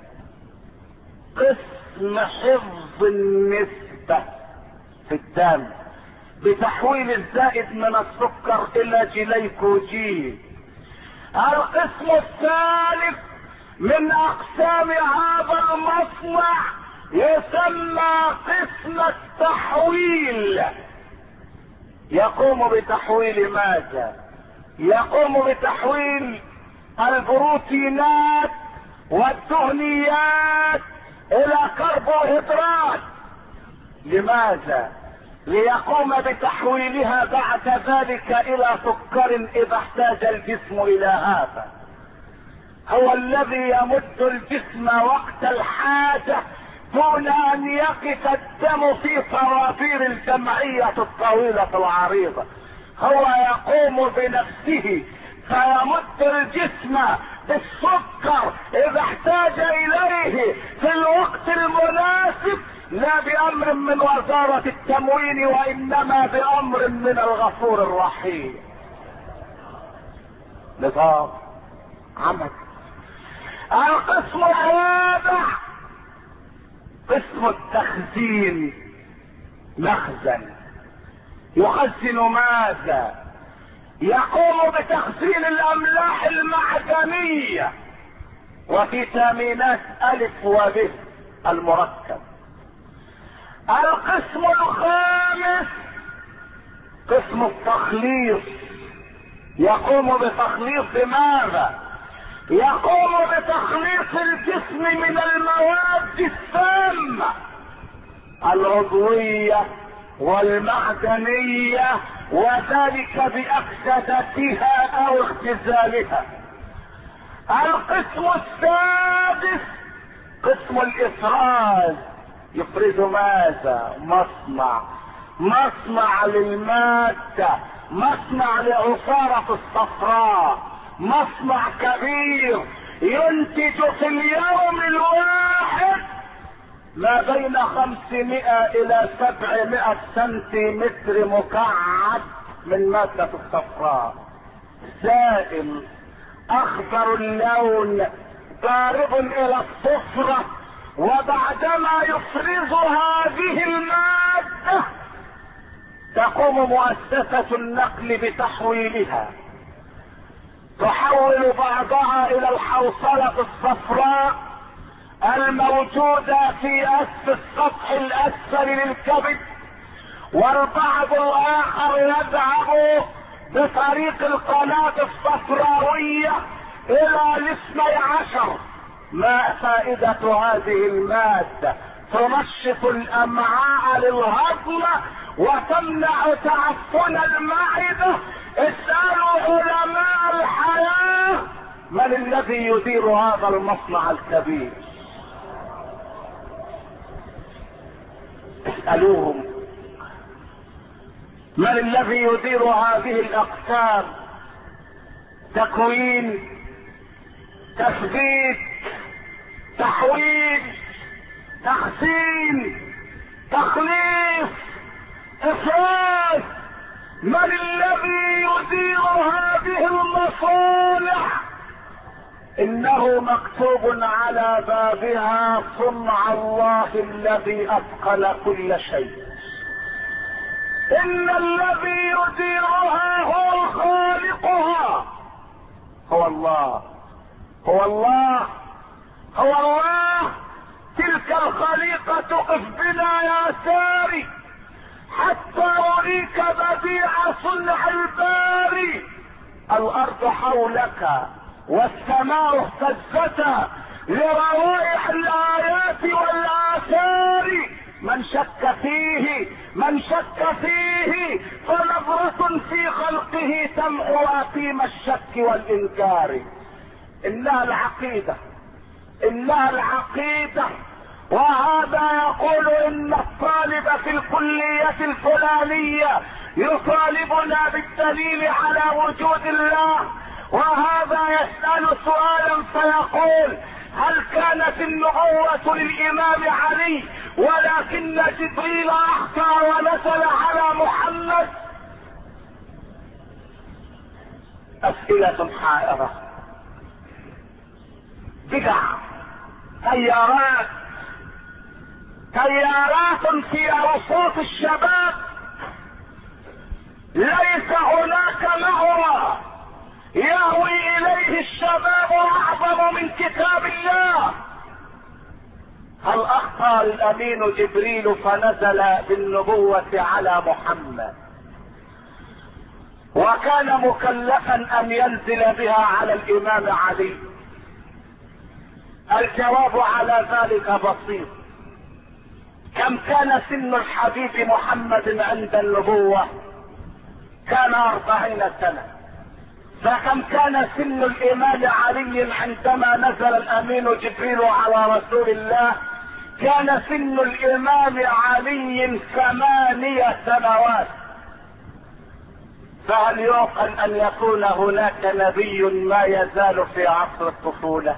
قسم حفظ النسبة في الدم بتحويل الزائد من السكر إلى جليكوجين. القسم الثالث من اقسام هذا المصنع يسمى قسم التحويل. يقوم بتحويل ماذا؟ يقوم بتحويل البروتينات والدهنيات الى كربوهيدرات. لماذا؟ ليقوم بتحويلها بعد ذلك الى سكر اذا احتاج الجسم الى هذا. هو الذي يمد الجسم وقت الحاجة دون ان يقف الدم في طوابير الجمعية الطويلة العريضة. هو يقوم بنفسه فيمد الجسم بالسكر اذا احتاج اليه في الوقت المناسب، لا بامر من وزارة التموين، وانما بامر من الغفور الرحيم. نظام عمل. القسم الرابع قسم التخزين. مخزن يخزن ماذا؟ يقوم بتخزين الاملاح المعدنية وفيتامينات الف وب المركب. القسم الخامس قسم التخليص. يقوم بتخليص ماذا؟ يقوم بتخليص الجسم من المواد السامة العضوية والمعدنية، وذلك بأكسدتها او اختزالها. القسم السادس قسم الافراز. يفرز ماذا؟ مصنع للمادة، مصنع لعصارة الصفراء، مصنع كبير ينتج في اليوم الواحد ما بين 500 الى 700 سنتيمتر مكعب من مادة الصفراء، سائل اخضر اللون قارب الى الصفرة. وبعدما يفرز هذه المادة تقوم مؤسسة النقل بتحويلها، تحول بعضها الى الحوصلة الصفراء الموجودة في اسفل السطح الاسفل للكبد، والبعض الاخر يذهب بطريق القناة الصفراوية الى 12. ما فائدة هذه المادة؟ تنشط الامعاء للهضم وتمنع تعفن المعدة. اسألوا علماء الحياة من الذي يدير هذا المصنع الكبير، اسألوهم من الذي يدير هذه الاقسام، تكوين، تثبيت، تحويل، تخزين، تخليص، افراز. من الذي يدير هذه المصالح؟ انه مكتوب على بابها صنع الله الذي اتقن كل شيء. ان الذي يديرها هو خالقها، هو الله، هو الله، هو الله. تلك الخليقة قف بنا يا ساري حتى أريك بديع صنع الباري. الأرض حولك والسماء اهتزتا لروائح الآيات والآثار. من شك فيه فنظرة في خلقه تمحو أثيم الشك والإنكار. إنها العقيدة. وهذا يقول ان الطالب في الكلية الفلانية يطالبنا بالدليل على وجود الله، وهذا يسأل سؤالا فيقول هل كانت النبوة للامام علي ولكن جبريل اخطأ ونزل على محمد؟ اسئلة حائرة، بدع، تيارات في رصوف الشباب. ليس هناك مأوى يهوي اليه الشباب اعظم من كتاب الله. هل اخطأ الامين جبريل فنزل بالنبوة على محمد وكان مكلفا ان ينزل بها على الامام علي؟ الجواب على ذلك بسيط. كم كان سن الحبيب محمد عند النبوة؟ كان 40 سنة. فكم كان سن الامام علي عندما نزل الامين جبريل على رسول الله؟ كان سن الامام علي 8 سنوات. فهل يعقل ان يكون هناك نبي ما يزال في عصر الطفولة؟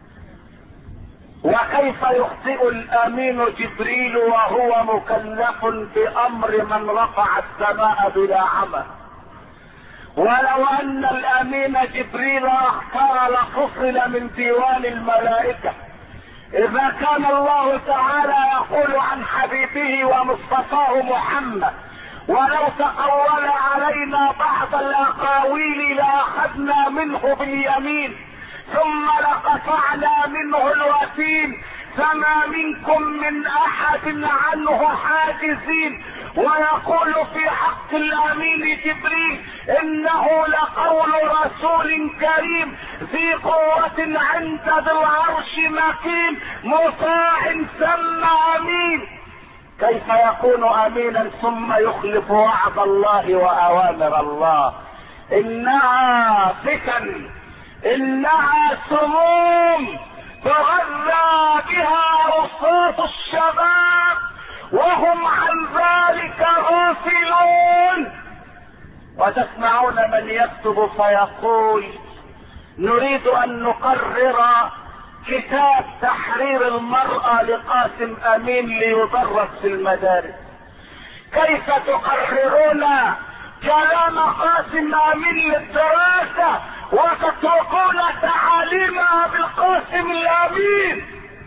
وكيف يخطئ الامين جبريل وهو مكلف بامر من رفع السماء بلا عمل؟ ولو ان الامين جبريل اخطأ لفصل من ديوان الملائكة. اذا كان الله تعالى يقول عن حبيبه ومصطفاه محمد ولو تقول علينا بعض الاقاويل لاخذنا منه باليمين ثم لقطعنا منه الوتين فما منكم من احد عنه حاجزين. ويقول في حق الامين جبريل انه لقول رسول كريم ذي قوة عند ذي العرش مكين مطاع ثم امين. كيف يكون امينا ثم يخلف وعد الله واوامر الله؟ انها فتن، انها سموم تغذى بها رصاص الشباب وهم عن ذلك غافلون. وتسمعون من يكتب فيقول نريد ان نقرر كتاب تحرير المرأة لقاسم امين ليدرس في المدارس. كيف تقررون كلام قاسم امين للدراسة وتتركون تعاليمها بالقاسم الامين؟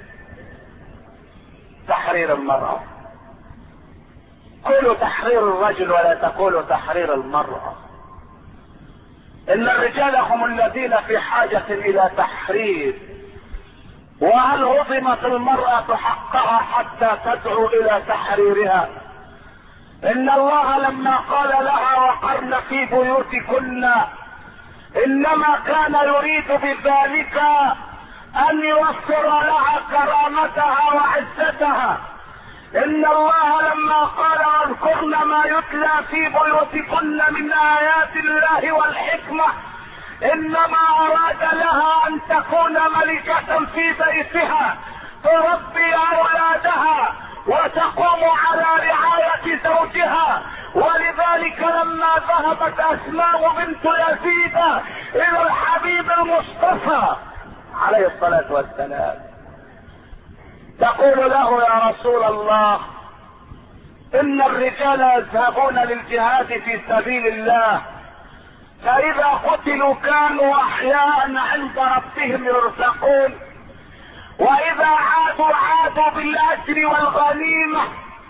تحرير المرأة، قولوا تحرير الرجل ولا تقولوا تحرير المرأة. ان الرجال هم الذين في حاجة الى تحرير. وهل هضمت المرأة حقها حتى تدعو الى تحريرها؟ ان الله لما قال لها وقرن في بيوتكن انما كان يريد بذلك ان يوفر لها كرامتها وعزتها ان الله لما قال واذكرن ما يتلى في بيوتكن من ايات الله والحكمة انما اراد لها ان تكون ملكة في بيتها تربي اولادها وتقوم على رعاية زوجها. ولذلك لما ذهبت اسماء بنت يزيد الى الحبيب المصطفى عليه الصلاة والسلام تقول له يا رسول الله ان الرجال يذهبون للجهاد في سبيل الله فاذا قتلوا كانوا احياء عند ربهم يرزقون واذا عادوا بالاجر والغنيمة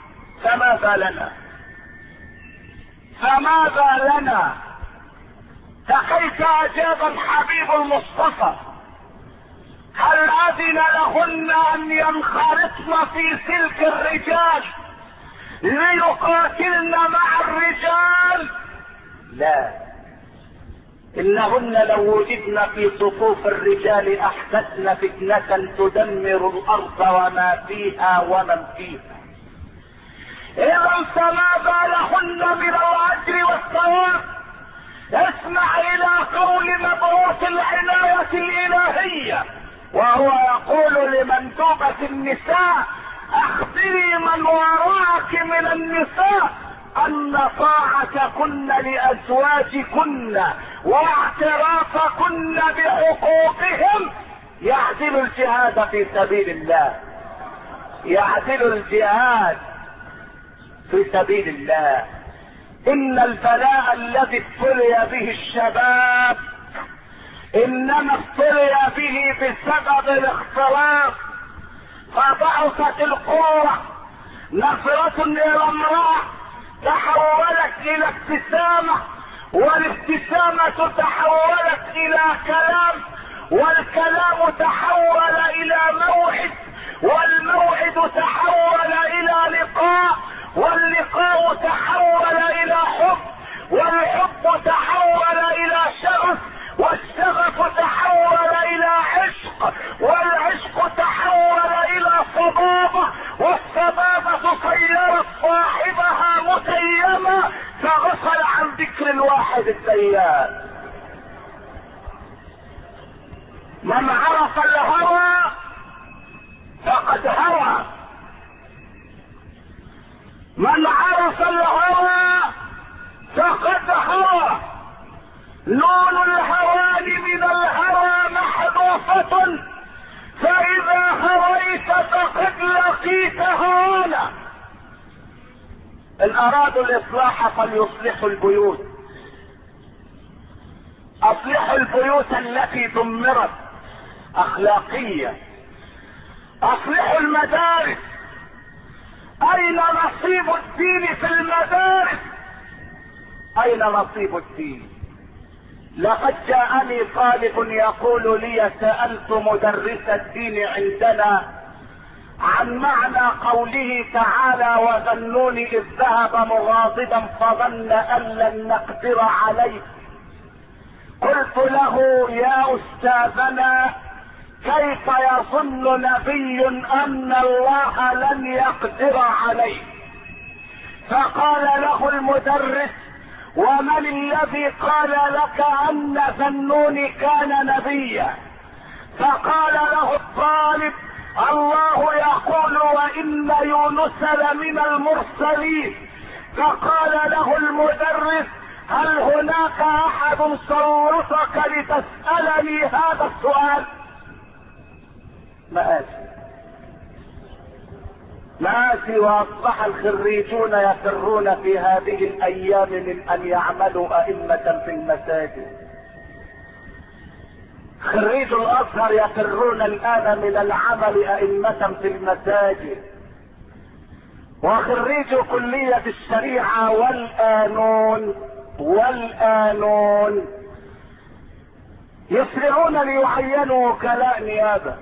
فماذا لنا فكيف اجاب الحبيب المصطفى هل اذن لهن ان ينخرطن في سلك الرجال ليقاتلن مع الرجال؟ لا، انهن لو وجدن في صفوف الرجال احدثن فتنة تدمر الارض وما فيها ومن فيها. اذا فماذا لهن من الاجر والثواب؟ اسمع الى قول مبعوث العناية الالهية وهو يقول لمندوبة النساء اخبري من وراءك من النساء ان طاعتكن لازواجكن واعترافكن بحقوقهم يعدل الجهاد في سبيل الله، يعدل الجهاد في سبيل الله. ان البلاء الذي ابتلي به الشباب انما ابتلي به بسبب الاختلاط فضعفت القوة. نظرة الى امرأة تحولت الى ابتسامة والابتسامة تحولت الى كلام والكلام تحول الى موعد والموعد تحول الى لقاء واللقاء تحول الى حب والحب تحول الى شغف والشغف تحول الى عشق والعشق تحول الى صبابة والصبابة صيرت صاحبها متيما فغفل عن ذكر الواحد الديان. من عرف الهوى فقد هوى، من عرف الهوى فقد هوى. نون الهوان من الهوى محذوفة فإذا هويت فقد لقيت هوانا. إن أرادوا الإصلاح فليصلحوا البيوت، أصلحوا البيوت التي دمرت أخلاقية، أصلحوا المدارس. أين نصيب الدين في المدارس؟ أين نصيب الدين؟ لقد جاءني طالب يقول لي سألت مدرس الدين عندنا عن معنى قوله تعالى وظنون إذ ذهب مغاضبا فظن أن لن نقدر عليه. قلت له يا أستاذنا كيف يظن نبي أن الله لن يقدر عليه؟ فقال له المدرس ومن الذي قال لك ان ذنون كان نبيا؟ فقال له الطالب الله يقول وان يونس لمن المرسلين. فقال له المدرس هل هناك احد صوتك لتسألني هذا السؤال؟ مآسي واصبح الخريجون يفرون في هذه الايام من ان يعملوا ائمة في المساجد. خريج الازهر يفرون الان من العمل ائمة في المساجد، وخريج كلية الشريعة والقانون يسرعون ليعينوا وكلاء نيابة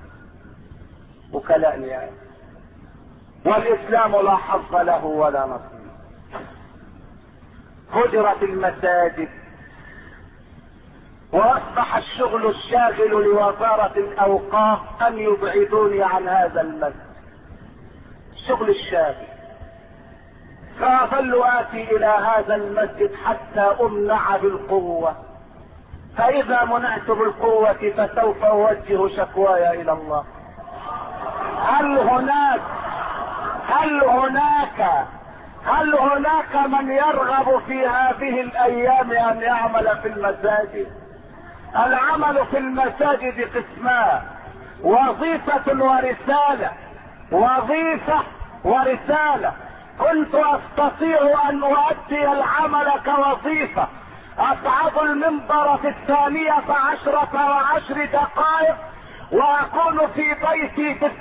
والاسلام لا حظ له ولا نصيب. هجرت المساجد واصبح الشغل الشاغل لوزارة الاوقاف ان يبعدوني عن هذا المسجد. شغل الشاغل. فأظل آتي إلى هذا المسجد حتى أمنع بالقوة، فإذا منعت بالقوة فسوف أوجه شكواي إلى الله. هل هناك من يرغب في هذه الأيام أن يعمل في المساجد؟ العمل في المساجد قسمان: وظيفة ورسالة. وظيفة ورسالة. كنت أستطيع أن أؤدي العمل كوظيفة، أصعد المنبر في 12:10 دقائق وأكون في بيتي في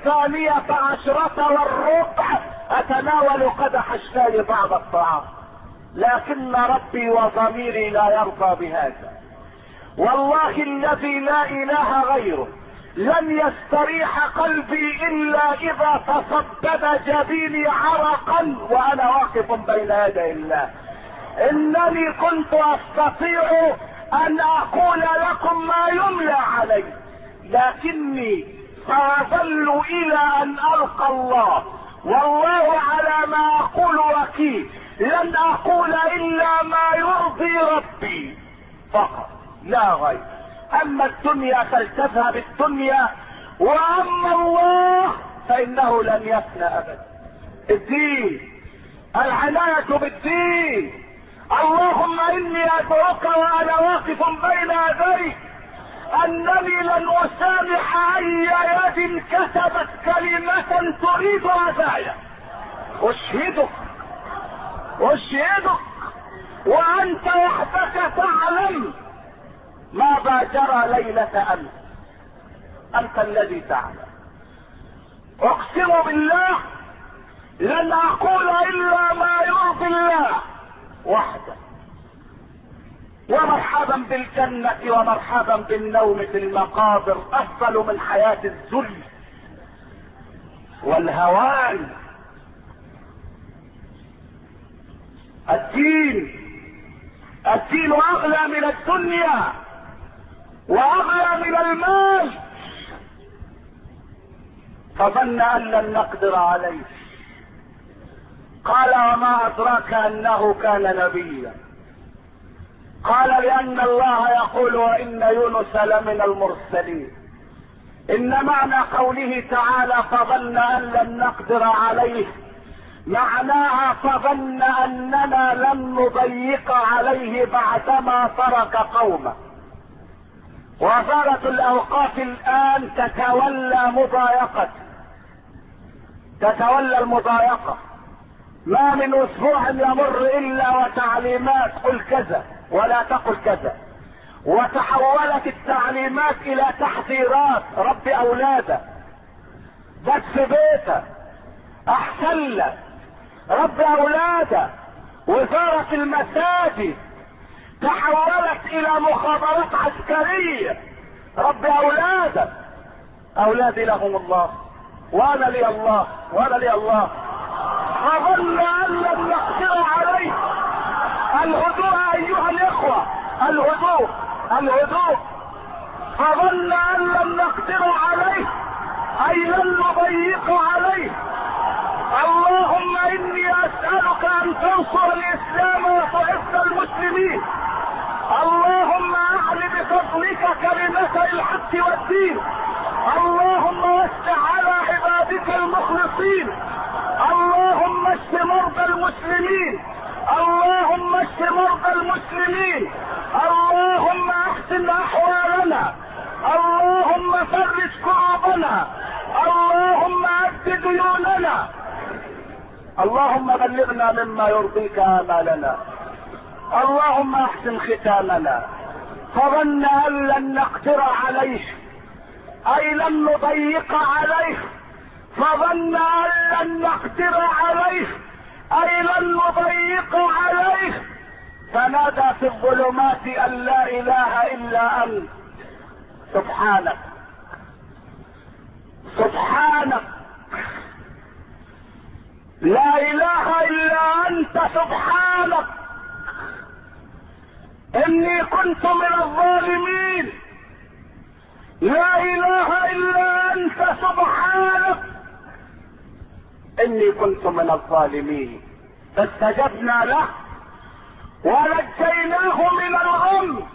12:15 أتناول قدح الشاي بعد الطعام، لكن ربي وضميري لا يرضى بهذا. والله الذي لا إله غيره لن يستريح قلبي إلا إذا تصدد جبيني عرقا وأنا واقف بين يدي الله. إنني كنت أستطيع أن أقول لكم ما يملى علي، لكني سأظل إلى أن ألقى الله، والله على ما أقول وكيل. لن أقول إلا ما يرضي ربي فقط لا غير. أما الدنيا فلتذهب الدنيا، وأما الله فإنه لن يفنى أبدا. الدين، العناية بالدين. اللهم إني أدعوك وأنا واقف بين يديك أنني لن أسامح أي يد كتبت كلمة تريد أذايا. أشهدك وأنت وحدك تعلم ماذا جرى ليلة أمس. أنت الذي تعلم. أقسم بالله لن أقول إلا ما يرضي الله وحده. ومرحبا بالجنة ومرحبا بالنوم في المقابر، أفضل من حياة الذل والهوان. الدين أغلى من الدنيا وأغلى من المال. فظن أن لن نقدر عليه، قال: وما أدراك أنه كان نبيا؟ قال: لأن الله يقول: وإن يونس لمن المرسلين. إن معنى قوله تعالى فظن أن لن نقدر عليه معناها فظن أننا لن نضيق عليه بعدما ترك قومه. وزارة الأوقاف الآن تتولى المضايقة. ما من أسبوع يمر إلا وتعليمات قل كذا ولا تقل كذا، وتحولت التعليمات إلى تحذيرات: رب أولاده، بس بيته، أحسن لك، رب أولاده. وزارة المساجد تحولت إلى مخابرات عسكرية: رب أولاده. أولادي لهم الله وأنا لي الله وأنا لي الله. فظن أن لم نقدر عليه. الهدوء أيها الإخوة، الهدوء. فظن أن لم نقدر عليه أي لن نضيق عليه. اللهم إني أسألك أن تنصر الإسلام وتعز المسلمين. اللهم أعل بفضلك كلمة الحق والدين. اللهم وسع على عبادك المخلصين. اللهم اشف مرضى المسلمين. اللهم اشف مرضى المسلمين. اللهم احسن احوالنا. اللهم فرج كربنا. اللهم أد ديوننا. اللهم بلغنا مما يرضيك آمالنا. اللهم احسن ختامنا. فظن أن لن نقدر عليه أي لن نضيق عليه. فظن أن لن نقدر عليه أي لن نضيق عليه. فنادى في الظلمات أن لا إله إلا أنت سبحانك سبحانك، لا إله إلا أنت سبحانك، إني كنت من الظالمين. لا إله إلا أنت سبحانك، اني كنت من الظالمين، فاستجبنا له ونجيناه من الغم،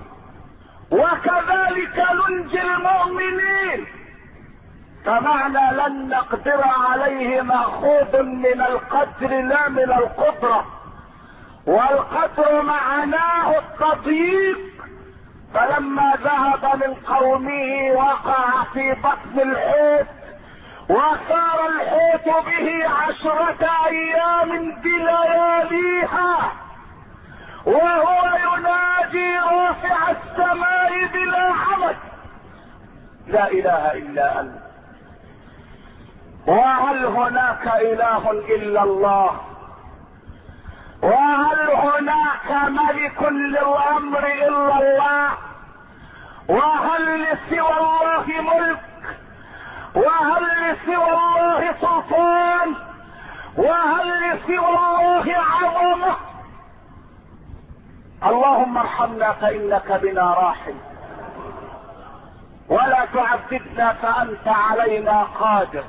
وكذلك ننجي المؤمنين. فمعنى لن نقدر عليه مأخوذ من القدر لا من القدرة، والقدر معناه التضييق. فلما ذهب من قومه وقع في بطن الحوت، وصار الحوت به 10 أيام بلياليها، وهو يناجي رافع السماء بلا عمد: لا اله الا انت، وهل هناك اله الا الله، وهل هناك ملك للامر الا الله، وهل لسوى الله ملك، وهل لسوى الله سلطان، وهل لسوى الله عظمه. اللهم ارحمنا فانك بنا راحم، ولا تعذبنا فانت علينا قادر.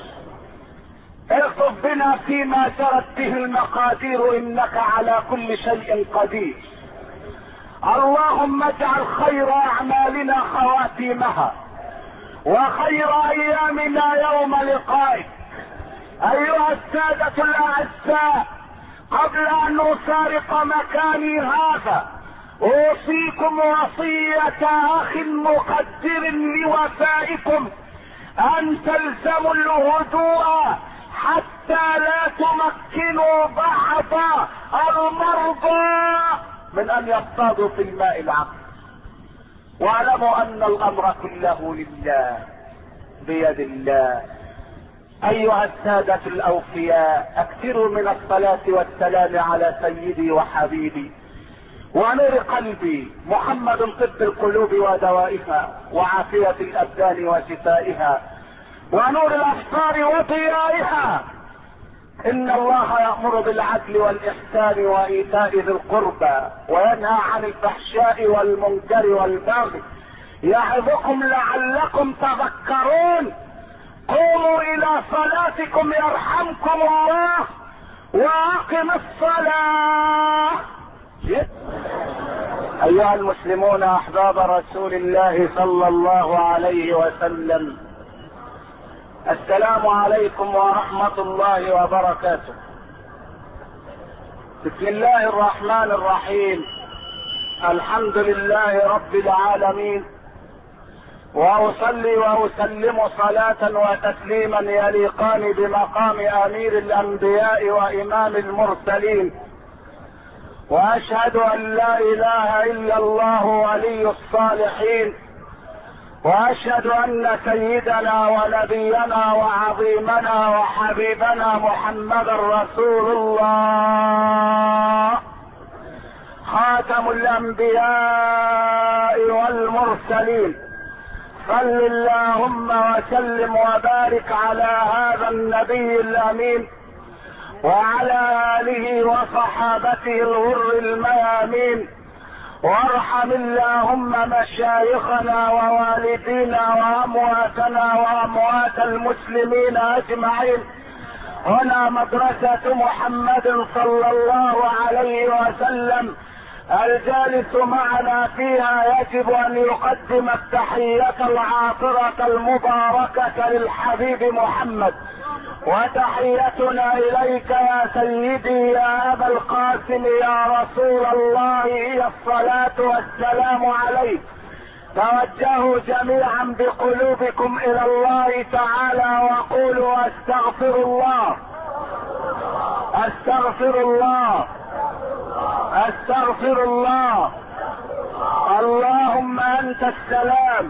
ارفض بنا فيما جرت به المقادير، انك على كل شيء قدير. اللهم اجعل خير اعمالنا خواتيمها، وخير ايامنا يوم لقائك. ايها السادة الاعزاء، قبل ان نفارق مكاني هذا، اوصيكم وصية اخ مقدر لوفائكم ان تلزموا الهدوء حتى لا تمكنوا بعض المرضى من ان يصطادوا في الماء العقل. واعلموا ان الامر كله لله بيد الله. ايها السادة الاوفياء، اكثروا من الصلاة والسلام على سيدي وحبيبي ونور قلبي محمد، طب القلوب ودوائها، وعافية الابدان وشفائها، ونور الابصار وضيائها. ان الله يأمر بالعدل والاحسان وايتاء ذي القربى، وينهى عن الفحشاء والمنكر والبغي، يعظكم لعلكم تذكرون. قوموا الى صلاتكم يرحمكم الله، واقم الصلاة. ايها المسلمون احباب رسول الله صلى الله عليه وسلم، السلام عليكم ورحمة الله وبركاته. بسم الله الرحمن الرحيم. الحمد لله رب العالمين، واصلي واسلم صلاة وتسليما يليقان بمقام امير الانبياء وامام المرسلين، واشهد ان لا اله الا الله ولي الصالحين، واشهد ان سيدنا ونبينا وعظيمنا وحبيبنا محمدا رسول الله، خاتم الانبياء والمرسلين. صل اللهم وسلم وبارك على هذا النبي الامين، وعلى اله وصحابته الغر الميامين. وارحم اللهم مشايخنا ووالدينا وامواتنا واموات المسلمين اجمعين. هنا مدرسة محمد صلى الله عليه وسلم، الجالس معنا فيها يجب ان يقدم التحية العاطرة المباركة للحبيب محمد. وتحيتنا اليك يا سيدي يا ابا القاسم يا رسول الله هي الصلاة والسلام عليك. توجهوا جميعا بقلوبكم الى الله تعالى وقولوا استغفر الله، استغفر الله، استغفر الله. اللهم انت السلام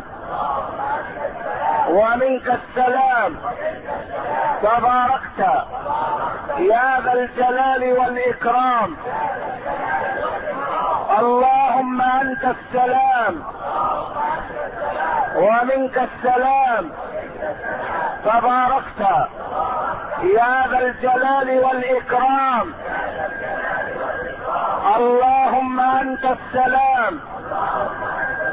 ومنك السلام، تباركت يا ذا الجلال والاكرام. اللهم انت السلام ومنك السلام، تباركت يا ذا الجلال والاكرام. اللهم انت السلام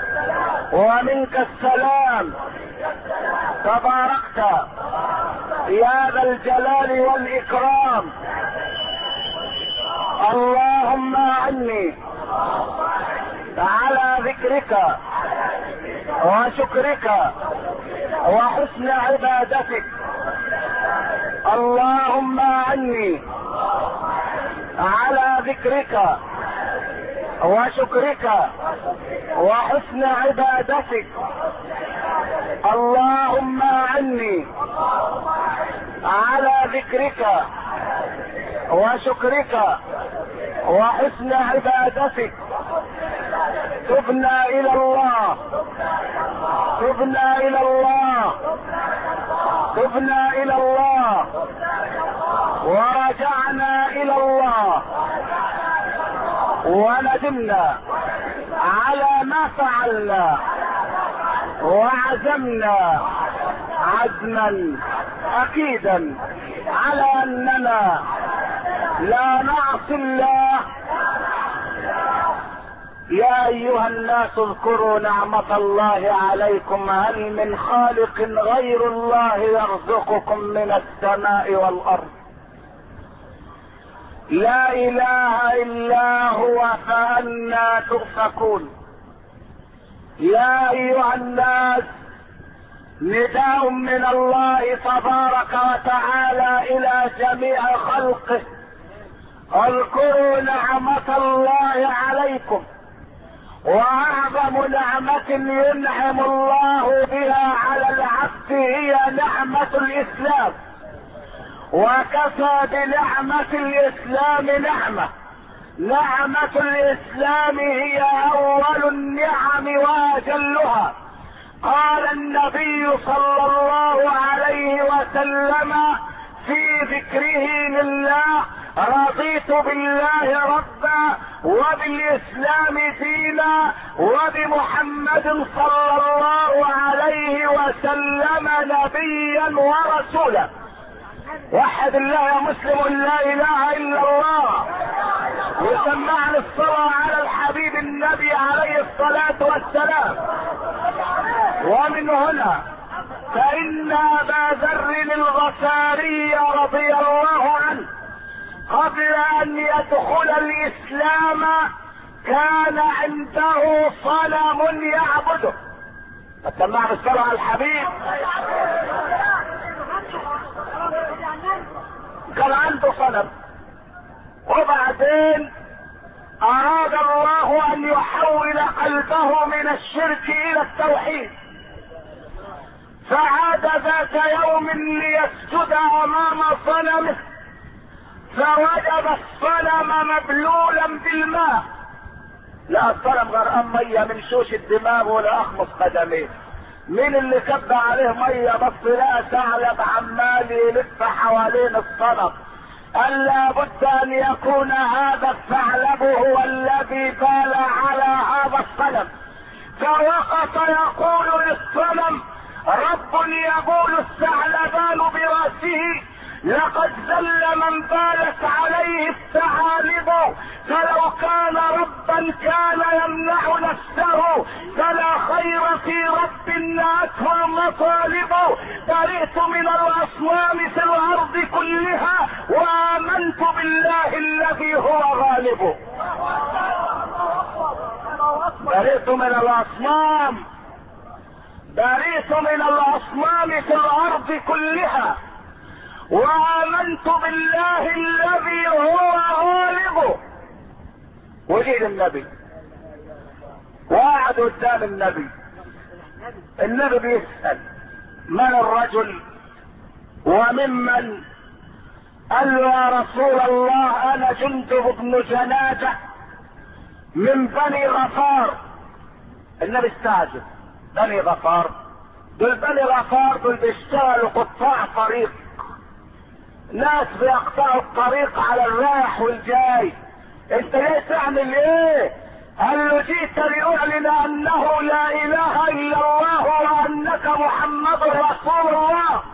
ومنك السلام، تباركت يا ذا الجلال والإكرام. اللهم أعني على ذكرك وشكرك وحسن عبادتك. اللهم أعني على ذكرك وشكرك وحسن عبادتك. اللهم أعني على ذكرك وشكرك وحسن عبادتك. تبنا إلى الله، تبنا إلى الله، تبنا إلى الله، ورجعنا إلى الله، وندمنا على ما فعلنا، وعزمنا عزما أكيدا على أننا لا نعصي الله. يا أيها الناس اذكروا نعمة الله عليكم، هل من خالق غير الله يرزقكم من السماء والأرض؟ لا إله إلا هو فأنى تؤفكون. يا أيها الناس نداء من الله تبارك وتعالى إلى جميع خلقه، اذكروا نعمة الله عليكم، واعظم نعمة ينعم الله بها على العبد هي نعمة الاسلام، وكفى بنعمة الاسلام نعمة. نعمة الاسلام هي اول النعم واجلها. قال النبي صلى الله عليه وسلم في ذكره لله: رضيت بالله ربا وبالاسلام دينا وبمحمد صلى الله عليه وسلم نبيا ورسولا. وحد الله يا مسلم، لا اله الا الله، وسمعنا الصلاة على الحبيب النبي عليه الصلاة والسلام. ومن هنا فإن أبا ذر الغفاري رضي الله عنه قبل أن يدخل الإسلام كان عنده صنم يعبده. سمعنا الصلاة على الحبيب. كان عنده صنم، وبعدين أراد الله أن يحول قلبه من الشرك إلى التوحيد، فعاد ذات يوم ليسجد أمام صنمه، فوجد الصنم مبلولا بالماء. لا الصنم غرقان ميه من شوش الدماغ ولا اخمص قدميه. مين اللي كب عليه ميه؟ بس لقى ثعلب عمال يلف حوالين الصنم. قال لابد ان يكون هذا الثعلب هو الذي بال على هذا الصنم، فوقف يقول للصنم: رب يقول الثعلبان براسه: لقد ذل من بالت عليه الثعالب، فلو كان ربا كان يمنع نفسه، فلا خير في رب نأته المطالب. برئت من الاصنام في الارض كلها، وامنت بالله الذي هو غالب. برئت من الاصنام، برئت من الاصنام في الارض كلها، وآمنت بالله الذي هو غالب. وجه النبي وقعد قدام النبي. النبي بيسأل: من الرجل وممن؟ قال له: يا رسول الله انا جندب بن جنادة من بني غفار. النبي استعجب: بني غفار؟ دول بني غفار دول بيشتغلوا قطاع طريق، ناس بيقطعوا الطريق على الرايح والجاي. انت ليه تعمل ايه؟ قال له: جئت لأعلن انه لا اله الا الله وانك محمد رسول الله.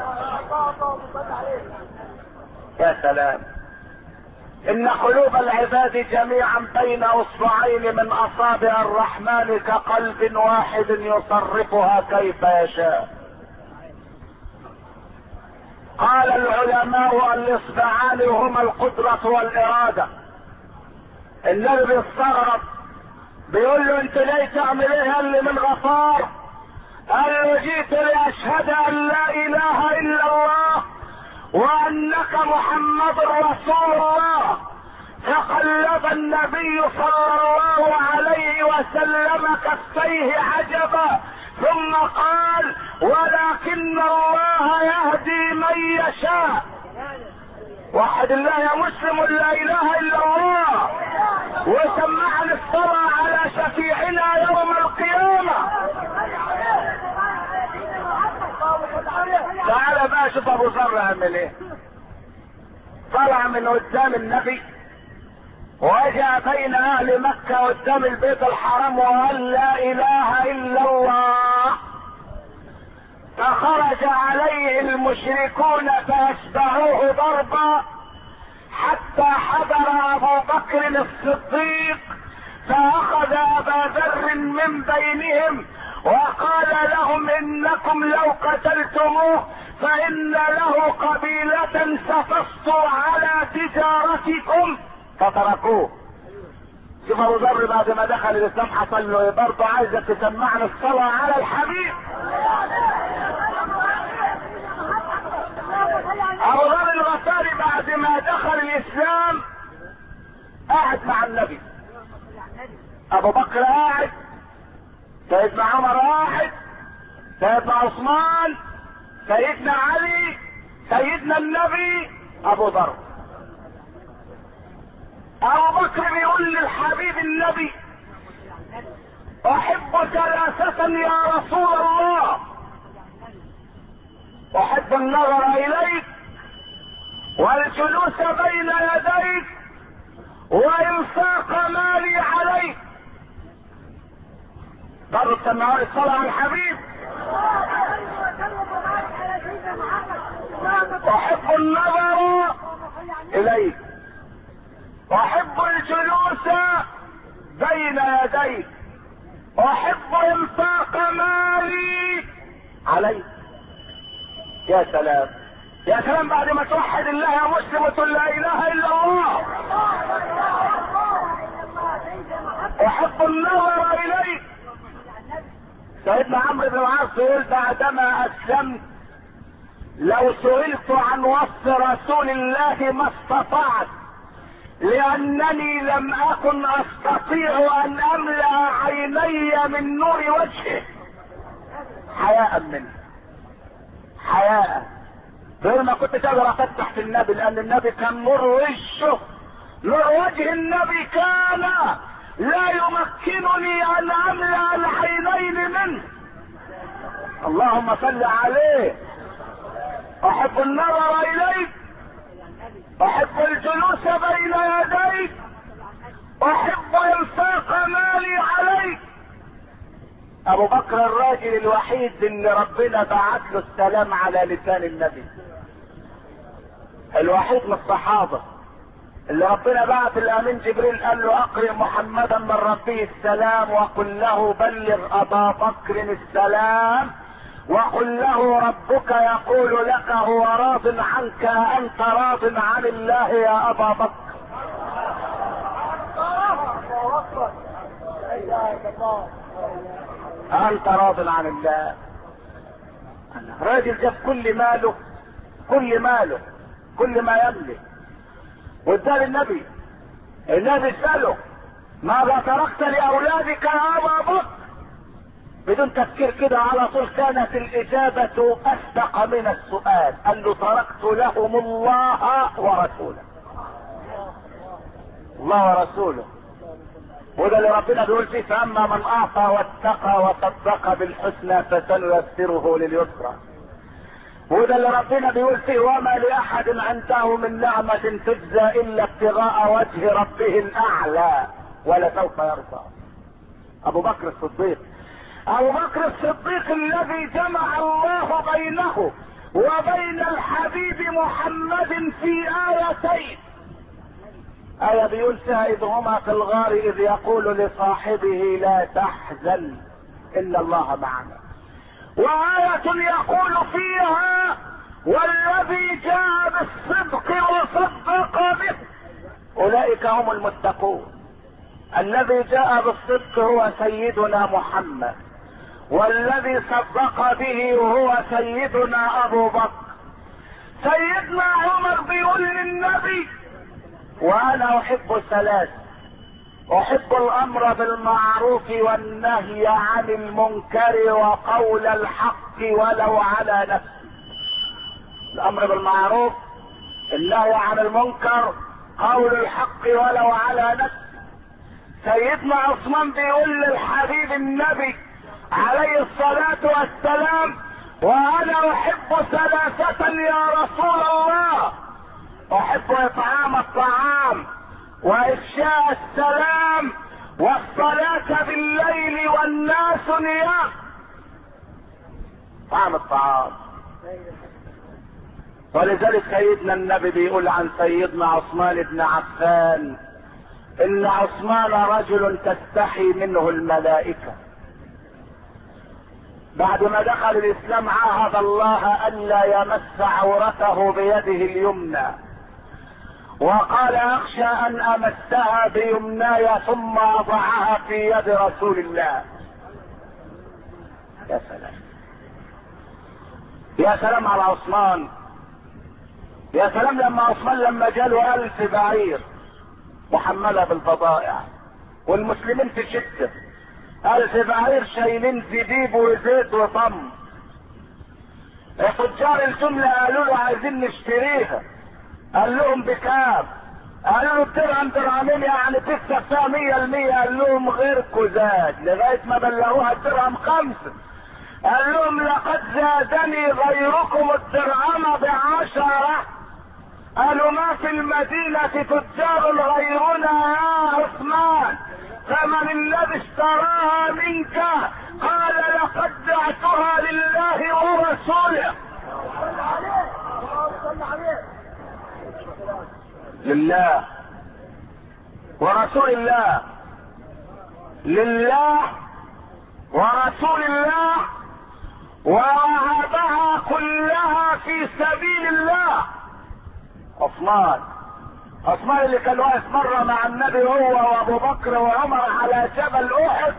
يا سلام، ان قلوب العباد جميعا بين اصبعين من اصابع الرحمن كقلب واحد يصرفها كيف يشاء. قال العلماء الاصبعان هما القدرة والارادة. النبي بيستغرب، بيقول له انت ليه تعمل ايه؟ قال لي من غفار. قال له جيت لاشهد ان لا اله الا الله وانك محمد رسول الله. فقلب النبي صلى الله عليه وسلم كفيه عجبا، ثم قال ولكن الله يهدي من يشاء. وحد الله يا مسلم، لا اله الا الله، وسمعنا الصلاة على شفيعنا يوم القيامة. تعال بقى شوف ابو ذر عمل ايه. طلع من قدام النبي وجاء بين اهل مكة قدام البيت الحرام وقال لا اله الا الله. فخرج عليه المشركون فاشبعوه ضربا حتى حضر ابو بكر الصديق فاخذ ابا ذر من بينهم وقال لهم انكم لو قتلتموه فان له قبيلة ستسطو على تجارتكم فتركوه. شوف ابو ذر بعد ما دخل الاسلام حصل له برضه عايزك تسمعنا الصلاة على الحبيب. ابو ذر الغفاري بعد ما دخل الاسلام قاعد مع النبي، ابو بكر قاعد، سيدنا عمر قاعد، سيدنا عثمان، سيدنا علي، سيدنا النبي، ابو ذر. ابو بكر بيقول للحبيب النبي احب ثلاثة يا رسول الله: احب النظر اليك والجلوس بين يديك وانفاق مالي عليك. ضرب سماوات الصلاة على الحبيب. احب النظر اليك واحب الجلوس بين يديك واحب انفاق مالي عليك. يا سلام يا سلام، بعد ما توحد الله يا مسلم وتقول لا اله الا الله. احب النظر اليك. سيدنا عمرو بن العاص يقول بعدما اسلمت لو سئلت عن وصف رسول الله ما استطعت، لانني لم اكن استطيع ان املأ عيني من نور وجهه حياء منه. حياء غير ما كنت تقدر افتح في النبي، لان النبي كان نور وشه، نور وجه النبي كان لا يمكنني ان املأ العينين منه. اللهم صل عليه. احب النظر اليك احب الجلوس بين يديك احب انفاق مالي عليك. ابو بكر الراجل الوحيد اللي ربنا بعت له السلام على لسان النبي، الوحيد من الصحابة اللي ربنا بعت الامين جبريل قال له اقرئ محمدا من ربه السلام وقل له بلغ ابا بكر السلام وقل له ربك يقول لك هو راض عنك انت راض عن الله يا ابا بكر. انت راض عن الله. راجل جاب كل ماله كل ما يملك واداه النبي. النبي سأله ماذا تركت لاولادك يا ابا بكر؟ بدون تفكير كده على طول كانت الاجابة اصدق من السؤال. قال له تركت لهم الله ورسوله. الله ورسوله. وده اللي ربنا بيقول فيه فاما من اعطى واتقى وصدق بالحسنى فسنيسره لليسرى. وده اللي ربنا بيقول فيه وما لاحد عنده من نعمة تجزى الا ابتغاء وجه ربه الاعلى ولسوف يرضى. ابو بكر الصديق الذي جمع الله بينه وبين الحبيب محمد في آيتين. آية بيقول فيها إذ هما في الغار إذ يقول لصاحبه لا تحزن إن الله معنا، وآية يقول فيها والذي جاء بالصدق وصدق به اولئك هم المتقون. الذي جاء بالصدق هو سيدنا محمد، والذي صدق به هو سيدنا ابو بكر. سيدنا عمر بيقول للنبي: وانا احب ثلاث: احب الامر بالمعروف والنهي عن المنكر وقول الحق ولو على نفسي. الامر بالمعروف، النهي عن المنكر، قول الحق ولو على نفسي. سيدنا عثمان بيقول للحبيب النبي عليه الصلاة والسلام: وانا احب ثلاثة يا رسول الله: احب اطعام الطعام وافشاء السلام والصلاة بالليل والناس نيام. طعام الطعام. ولذلك سيدنا النبي بيقول عن سيدنا عثمان بن عفان: ان عثمان رجل تستحي منه الملائكة. بعد ما دخل الاسلام عاهد الله الا يمس عورته بيده اليمنى، وقال: اخشى ان امسها بيمناي ثم اضعها في يد رسول الله. يا سلام، يا سلام على عثمان. يا سلام لما عثمان لما جاله 1000 بعير محملة بالبضائع والمسلمين في شدة، 1000 بعير شايلين زبيب وزيت وطم. تجار الجملة قالوا له: عايزين نشتريها. قال لهم: بكام؟ قالوا له: الدرهم درهمين، يعني تكسب فيها 100%. قال لهم: غيركم زاد، لغاية ما بلغوها الدرهم 5. قال لهم: لقد زادني غيركم الدرهم ب10. قالوا: ما في المدينة تجار غيرنا يا عثمان، فمن الذي اشتراها منك؟ قال: لقد بعتها لله ورسوله. لله ورسول الله، لله ورسول الله، ووهبها كلها في سبيل الله. عثمان اللي كان واقف مرة مع النبي هو وابو بكر وعمر على جبل احد،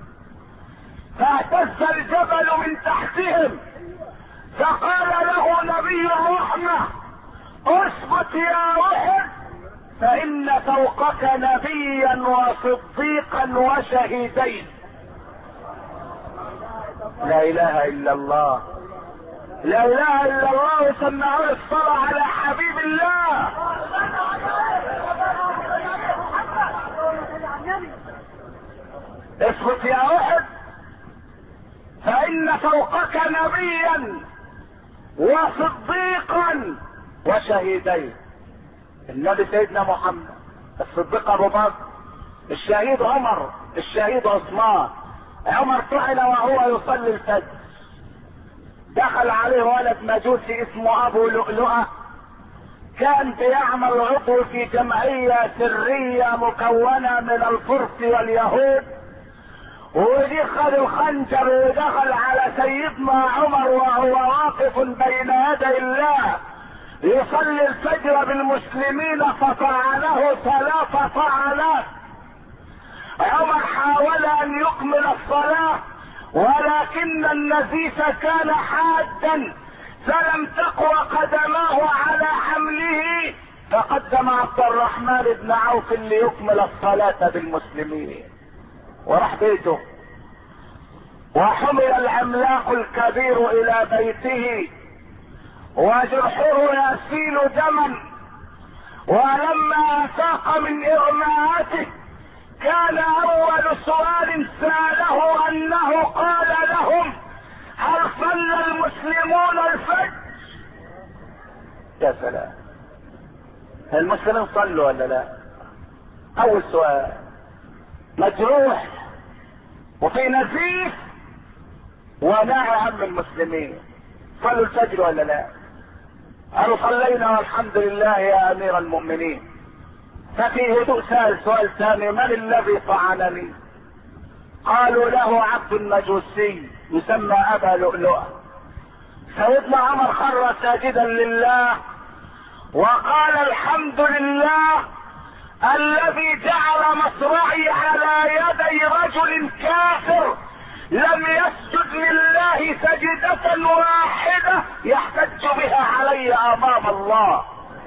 فاهتز الجبل من تحتهم، فقال له نبي الرحمة: اثبت يا احد، فان فوقك نبيا وصديقا وشهيدين. لا اله الا الله، لا اله الا الله. وسمعوا الصلاة على حبيب الله. اثبت يا احد، فان فوقك نبيا وصديقا وشهيدين. النبي سيدنا محمد، الصديق ابو بكر، الشهيد عمر، الشهيد عثمان. عمر طعن وهو يصلي الفجر، دخل عليه ولد مجوسي اسمه ابو لؤلؤة، كان بيعمل عضو في جمعية سرية مكونة من الفرس واليهود، ودي خد الخنجر ودخل على سيدنا عمر وهو واقف بين يدي الله يصلي الفجر بالمسلمين، فطعنه 3 طعنات. عمر حاول ان يكمل الصلاة، ولكن النزيف كان حادا فلم تقوى قدماه على حمله، فقدم عبد الرحمن بن عوف ليكمل الصلاة بالمسلمين وراح بيته. وحمل العملاق الكبير الى بيته وجرحه يسيل دما، ولما افاق من اغماءاته كان اول سؤال سأله انه قال لهم: هل صلى المسلمون الفجر؟ يا سلام، المسلمين صلوا ولا لا؟ اول سؤال. مجروح وفي نزيف وناهي عن المسلمين، صلوا الفجر ولا لا؟ قالوا: صلينا والحمد لله يا امير المؤمنين. ففي هدوء سأل سؤال ثاني: من الذي طعنني؟ قالوا: له عبد مجوسي يسمى ابا لؤلؤة. سيدنا عمر خر ساجدا لله وقال الحمد لله الذي جعل مصرعي على يدي رجل كافر لم يسجد لله سجدة واحدة يحتج بها علي امام الله.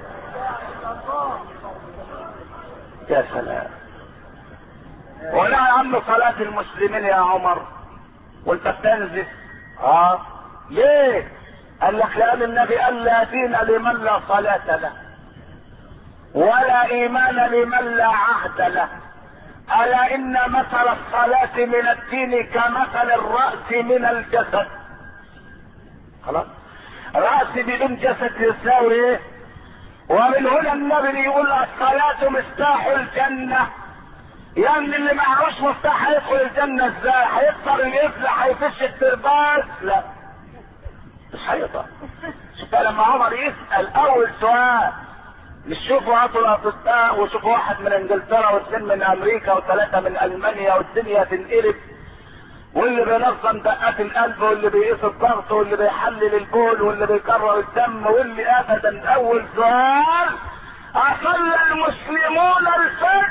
يا سلام. ولا عم صلاة المسلمين يا عمر وانت بتنزل؟ ليه؟ قال لك لان النبي قال لا دين لمن لا صلاة له ولا ايمان لمن لا عهد له. الا ان مثل الصلاة من الدين كمثل الرأس من الجسد. خلاص؟ رأس بدون جسد يساوي ايه؟ ومن هنا النبي يقول الصلاة مفتاح الجنة. يعني اللي معهوش مفتاح هيدخل الجنة ازاي؟ هيكسر القفل، هيفش الترباس؟ لا مش هيقدر. شوف لما عمر يسأل اول سؤال، مش شوفوا هاتوا الاطباء وشوفوا واحد من انجلترا واثنين من امريكا وثلاثة من المانيا والدنيا تنقلب، واللي بينظم دقات القلب واللي بيقيس الضغط واللي بيحلل البول واللي بيكرر الدم واللي ابدا اول سؤال اصلى المسلمون الفجر؟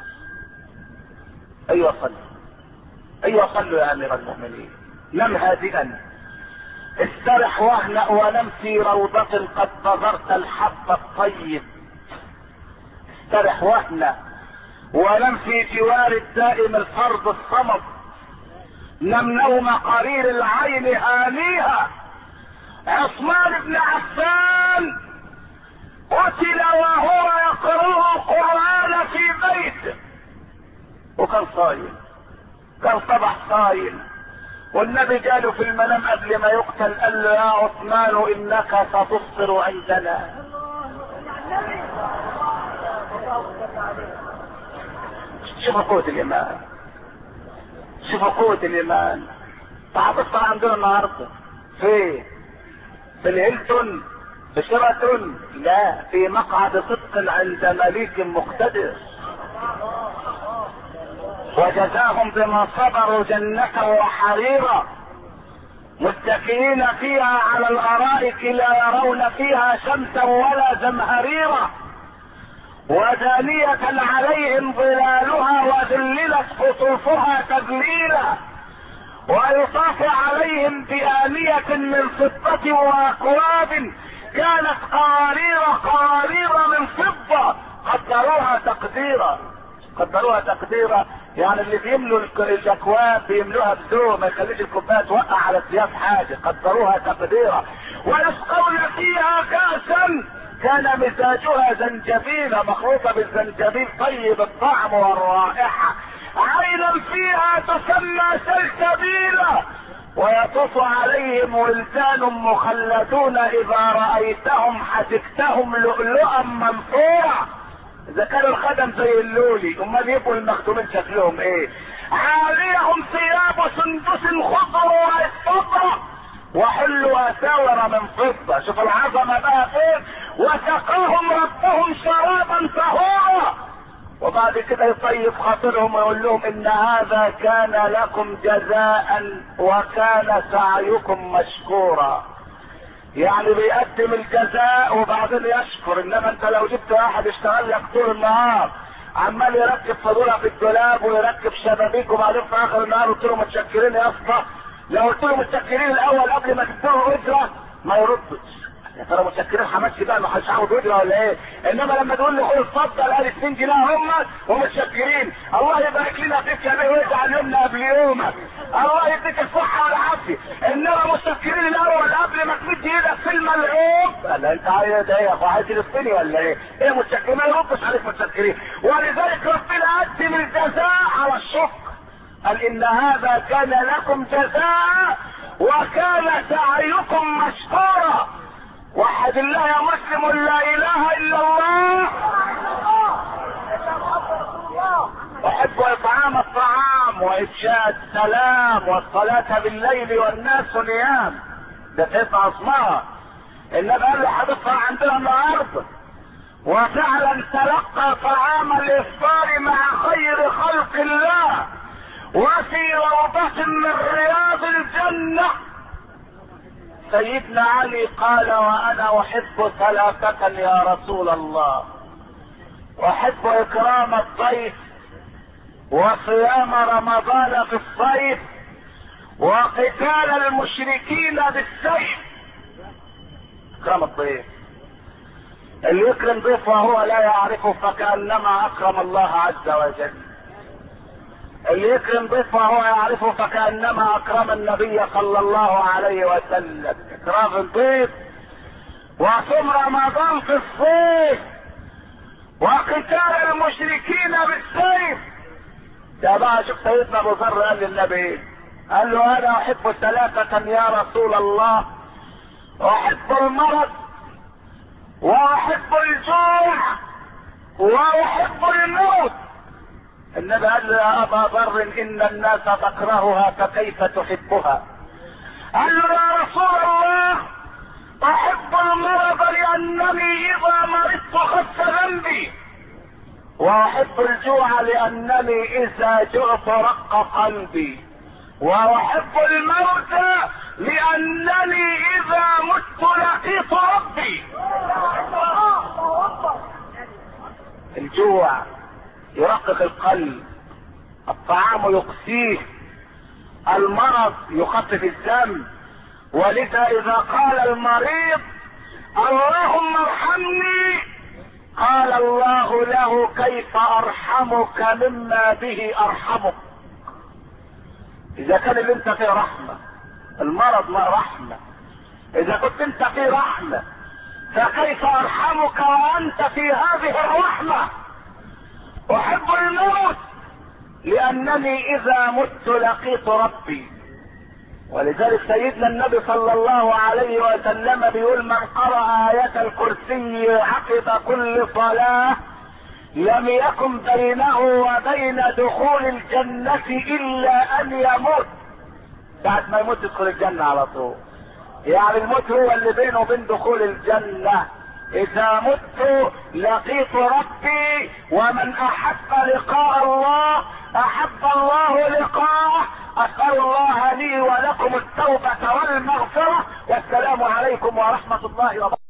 ايوه صلوا، ايوه صلوا يا امير المؤمنين. نم هادئا، استرح واهنأ ونم في روضة قد بذرت الحب الطيب. استرح واهنأ ونم في جوار الدائم الفرد الصمد. نم نوم قرير العين هانيها. عثمان بن عفان قتل وهو يقرأ القرآن في بيته وكان صايم، كان صبح صايم، والنبي جاله في المنام قبل ما يقتل قال له يا عثمان انك ستفطر عندنا. شوفوا قوة الايمان، شوفوا قوة الايمان. هتفطر عندنا النهارده في الهيلتون، في شيراتون؟ لا، في مقعد صدق عند مليك مقتدر. وجزاهم بما صبروا جنة وحريرا متكئين فيها على الارائك لا يرون فيها شمسا ولا زمهريرا ودانية عليهم ظلالها وذللت قطوفها تذليلا ويطاف عليهم بآنية من فضة واكواب كانت قوارير من فضة قدروها تقديرا. قدروها تقديرا يعني اللي بيملوا الاكواب بيملوها بذوق، ما يخليش الكوبايه توقع على الثياب حاجه. قدروها تقديرا. ويسقون فيها كأسا كان مزاجها زنجبيلا مخلوطه بالزنجبيل طيب الطعم والرائحه، عينا فيها تسمى سلسبيلا ويطوف عليهم ولدان مخلدون اذا رايتهم حسبتهم لؤلؤا منثورا. اذا كانوا الخدم زي اللولي امال يبقوا المخدومين شكلهم ايه؟ عاليهم ثياب سندس خضر واستبرق وحلوا اساور من فضه. شوف العظمه بقى فين. وسقاهم ربهم شرابا طهورا. وبعد كده يطيب خاطرهم ويقول لهم ان هذا كان لكم جزاء وكان سعيكم مشكورا. يعني بيقدم الجزاء وبعدين يشكر. انما انت لو جبت واحد اشتغل لك طول النهار عمال يركب فضولة في الدولاب ويركب شبابيك وبعدين في اخر النهار قلت له متشكرين يا اسطى، لو قلت له متشكرين الاول قبل ما تديله اجره ما يردش. يا ترى متشكرين حماسي بقى ما حدش هاخد اجره ولا ايه؟ انما لما تقول لي خد اتفضل ادي 2 جنيه هم ومتشكرين، الله يبارك لنا فيك يا بيه ويجعل يومنا قبل يومك، الله يديك الصحه والعافيه. انما متشكرين الاول قبل ما تمد ايدك في الملعوب. لا انت عايز ايه يا اخو؟ عايز تلفني ولا ايه؟ ايه متشكرين؟ ما يردش عليك متشكرين. ولذلك ربنا قدم الجزاء على الشكر. قال ان هذا كان لكم جزاء وكان سعيكم مشكورا. وحد الله يا مسلم لا اله الا الله. احب اطعام الطعام وافشاء السلام والصلاة بالليل والناس نيام. ده تسعى اسمها. النبي قال له هتفطر عندنا النهارده. وفعلا تلقى طعام الافطار مع خير خلق الله وفي روضة من رياض الجنة. سيدنا علي قال وانا احب ثلاثة يا رسول الله: احب اكرام الضيف، وصيام رمضان في الصيف، وقتال المشركين بالسيف. اكرام الضيف، اللي يكرم ضيفه وهو لا يعرفه فكأنما اكرم الله عز وجل. اللي يكرم ضيفه وهو يعرفه فكأنما اكرم النبي صلى الله عليه وسلم. اكرام الضيف، وصوم رمضان في الصيف، وقتال المشركين بالسيف. يا بقى شوف سيدنا ابو ذر قال للنبي، قال له: انا احب ثلاثة يا رسول الله: احب المرض، واحب الجوع، واحب الموت. النبي قال له: يا ابا ذر ان الناس تكرهها فكيف تحبها؟ قال له: يا رسول الله احب المرض لانني اذا مرضت خف ذنبي، واحب الجوع لانني اذا جعت رق قلبي، واحب الموت لانني اذا مت لقيت ربي. الجوع يرقق القلب، الطعام يقسيه، المرض يخفف الذنب. ولذا اذا قال المريض: اللهم ارحمني، قال الله له: كيف ارحمك مما به ارحمك. اذا كان اللي انت فيه رحمة، المرض ما رحمة، اذا كنت انت فيه رحمة فكيف ارحمك وانت في هذه الرحمة؟ احب الموت لانني اذا مت لقيت ربي. ولذلك سيدنا النبي صلى الله عليه وسلم بيقول: من قرأ آية الكرسي عقب كل صلاة لم يكن بينه وبين دخول الجنة الا ان يموت. بعد ما يموت يدخل الجنة على طول. يعني الموت هو اللي بينه وبين دخول الجنة. اذا مت لقيت ربي، ومن احب لقاء الله احب الله لقاءه. اسأل الله لي ولكم التوبة والمغفرة، والسلام عليكم ورحمة الله وبركاته.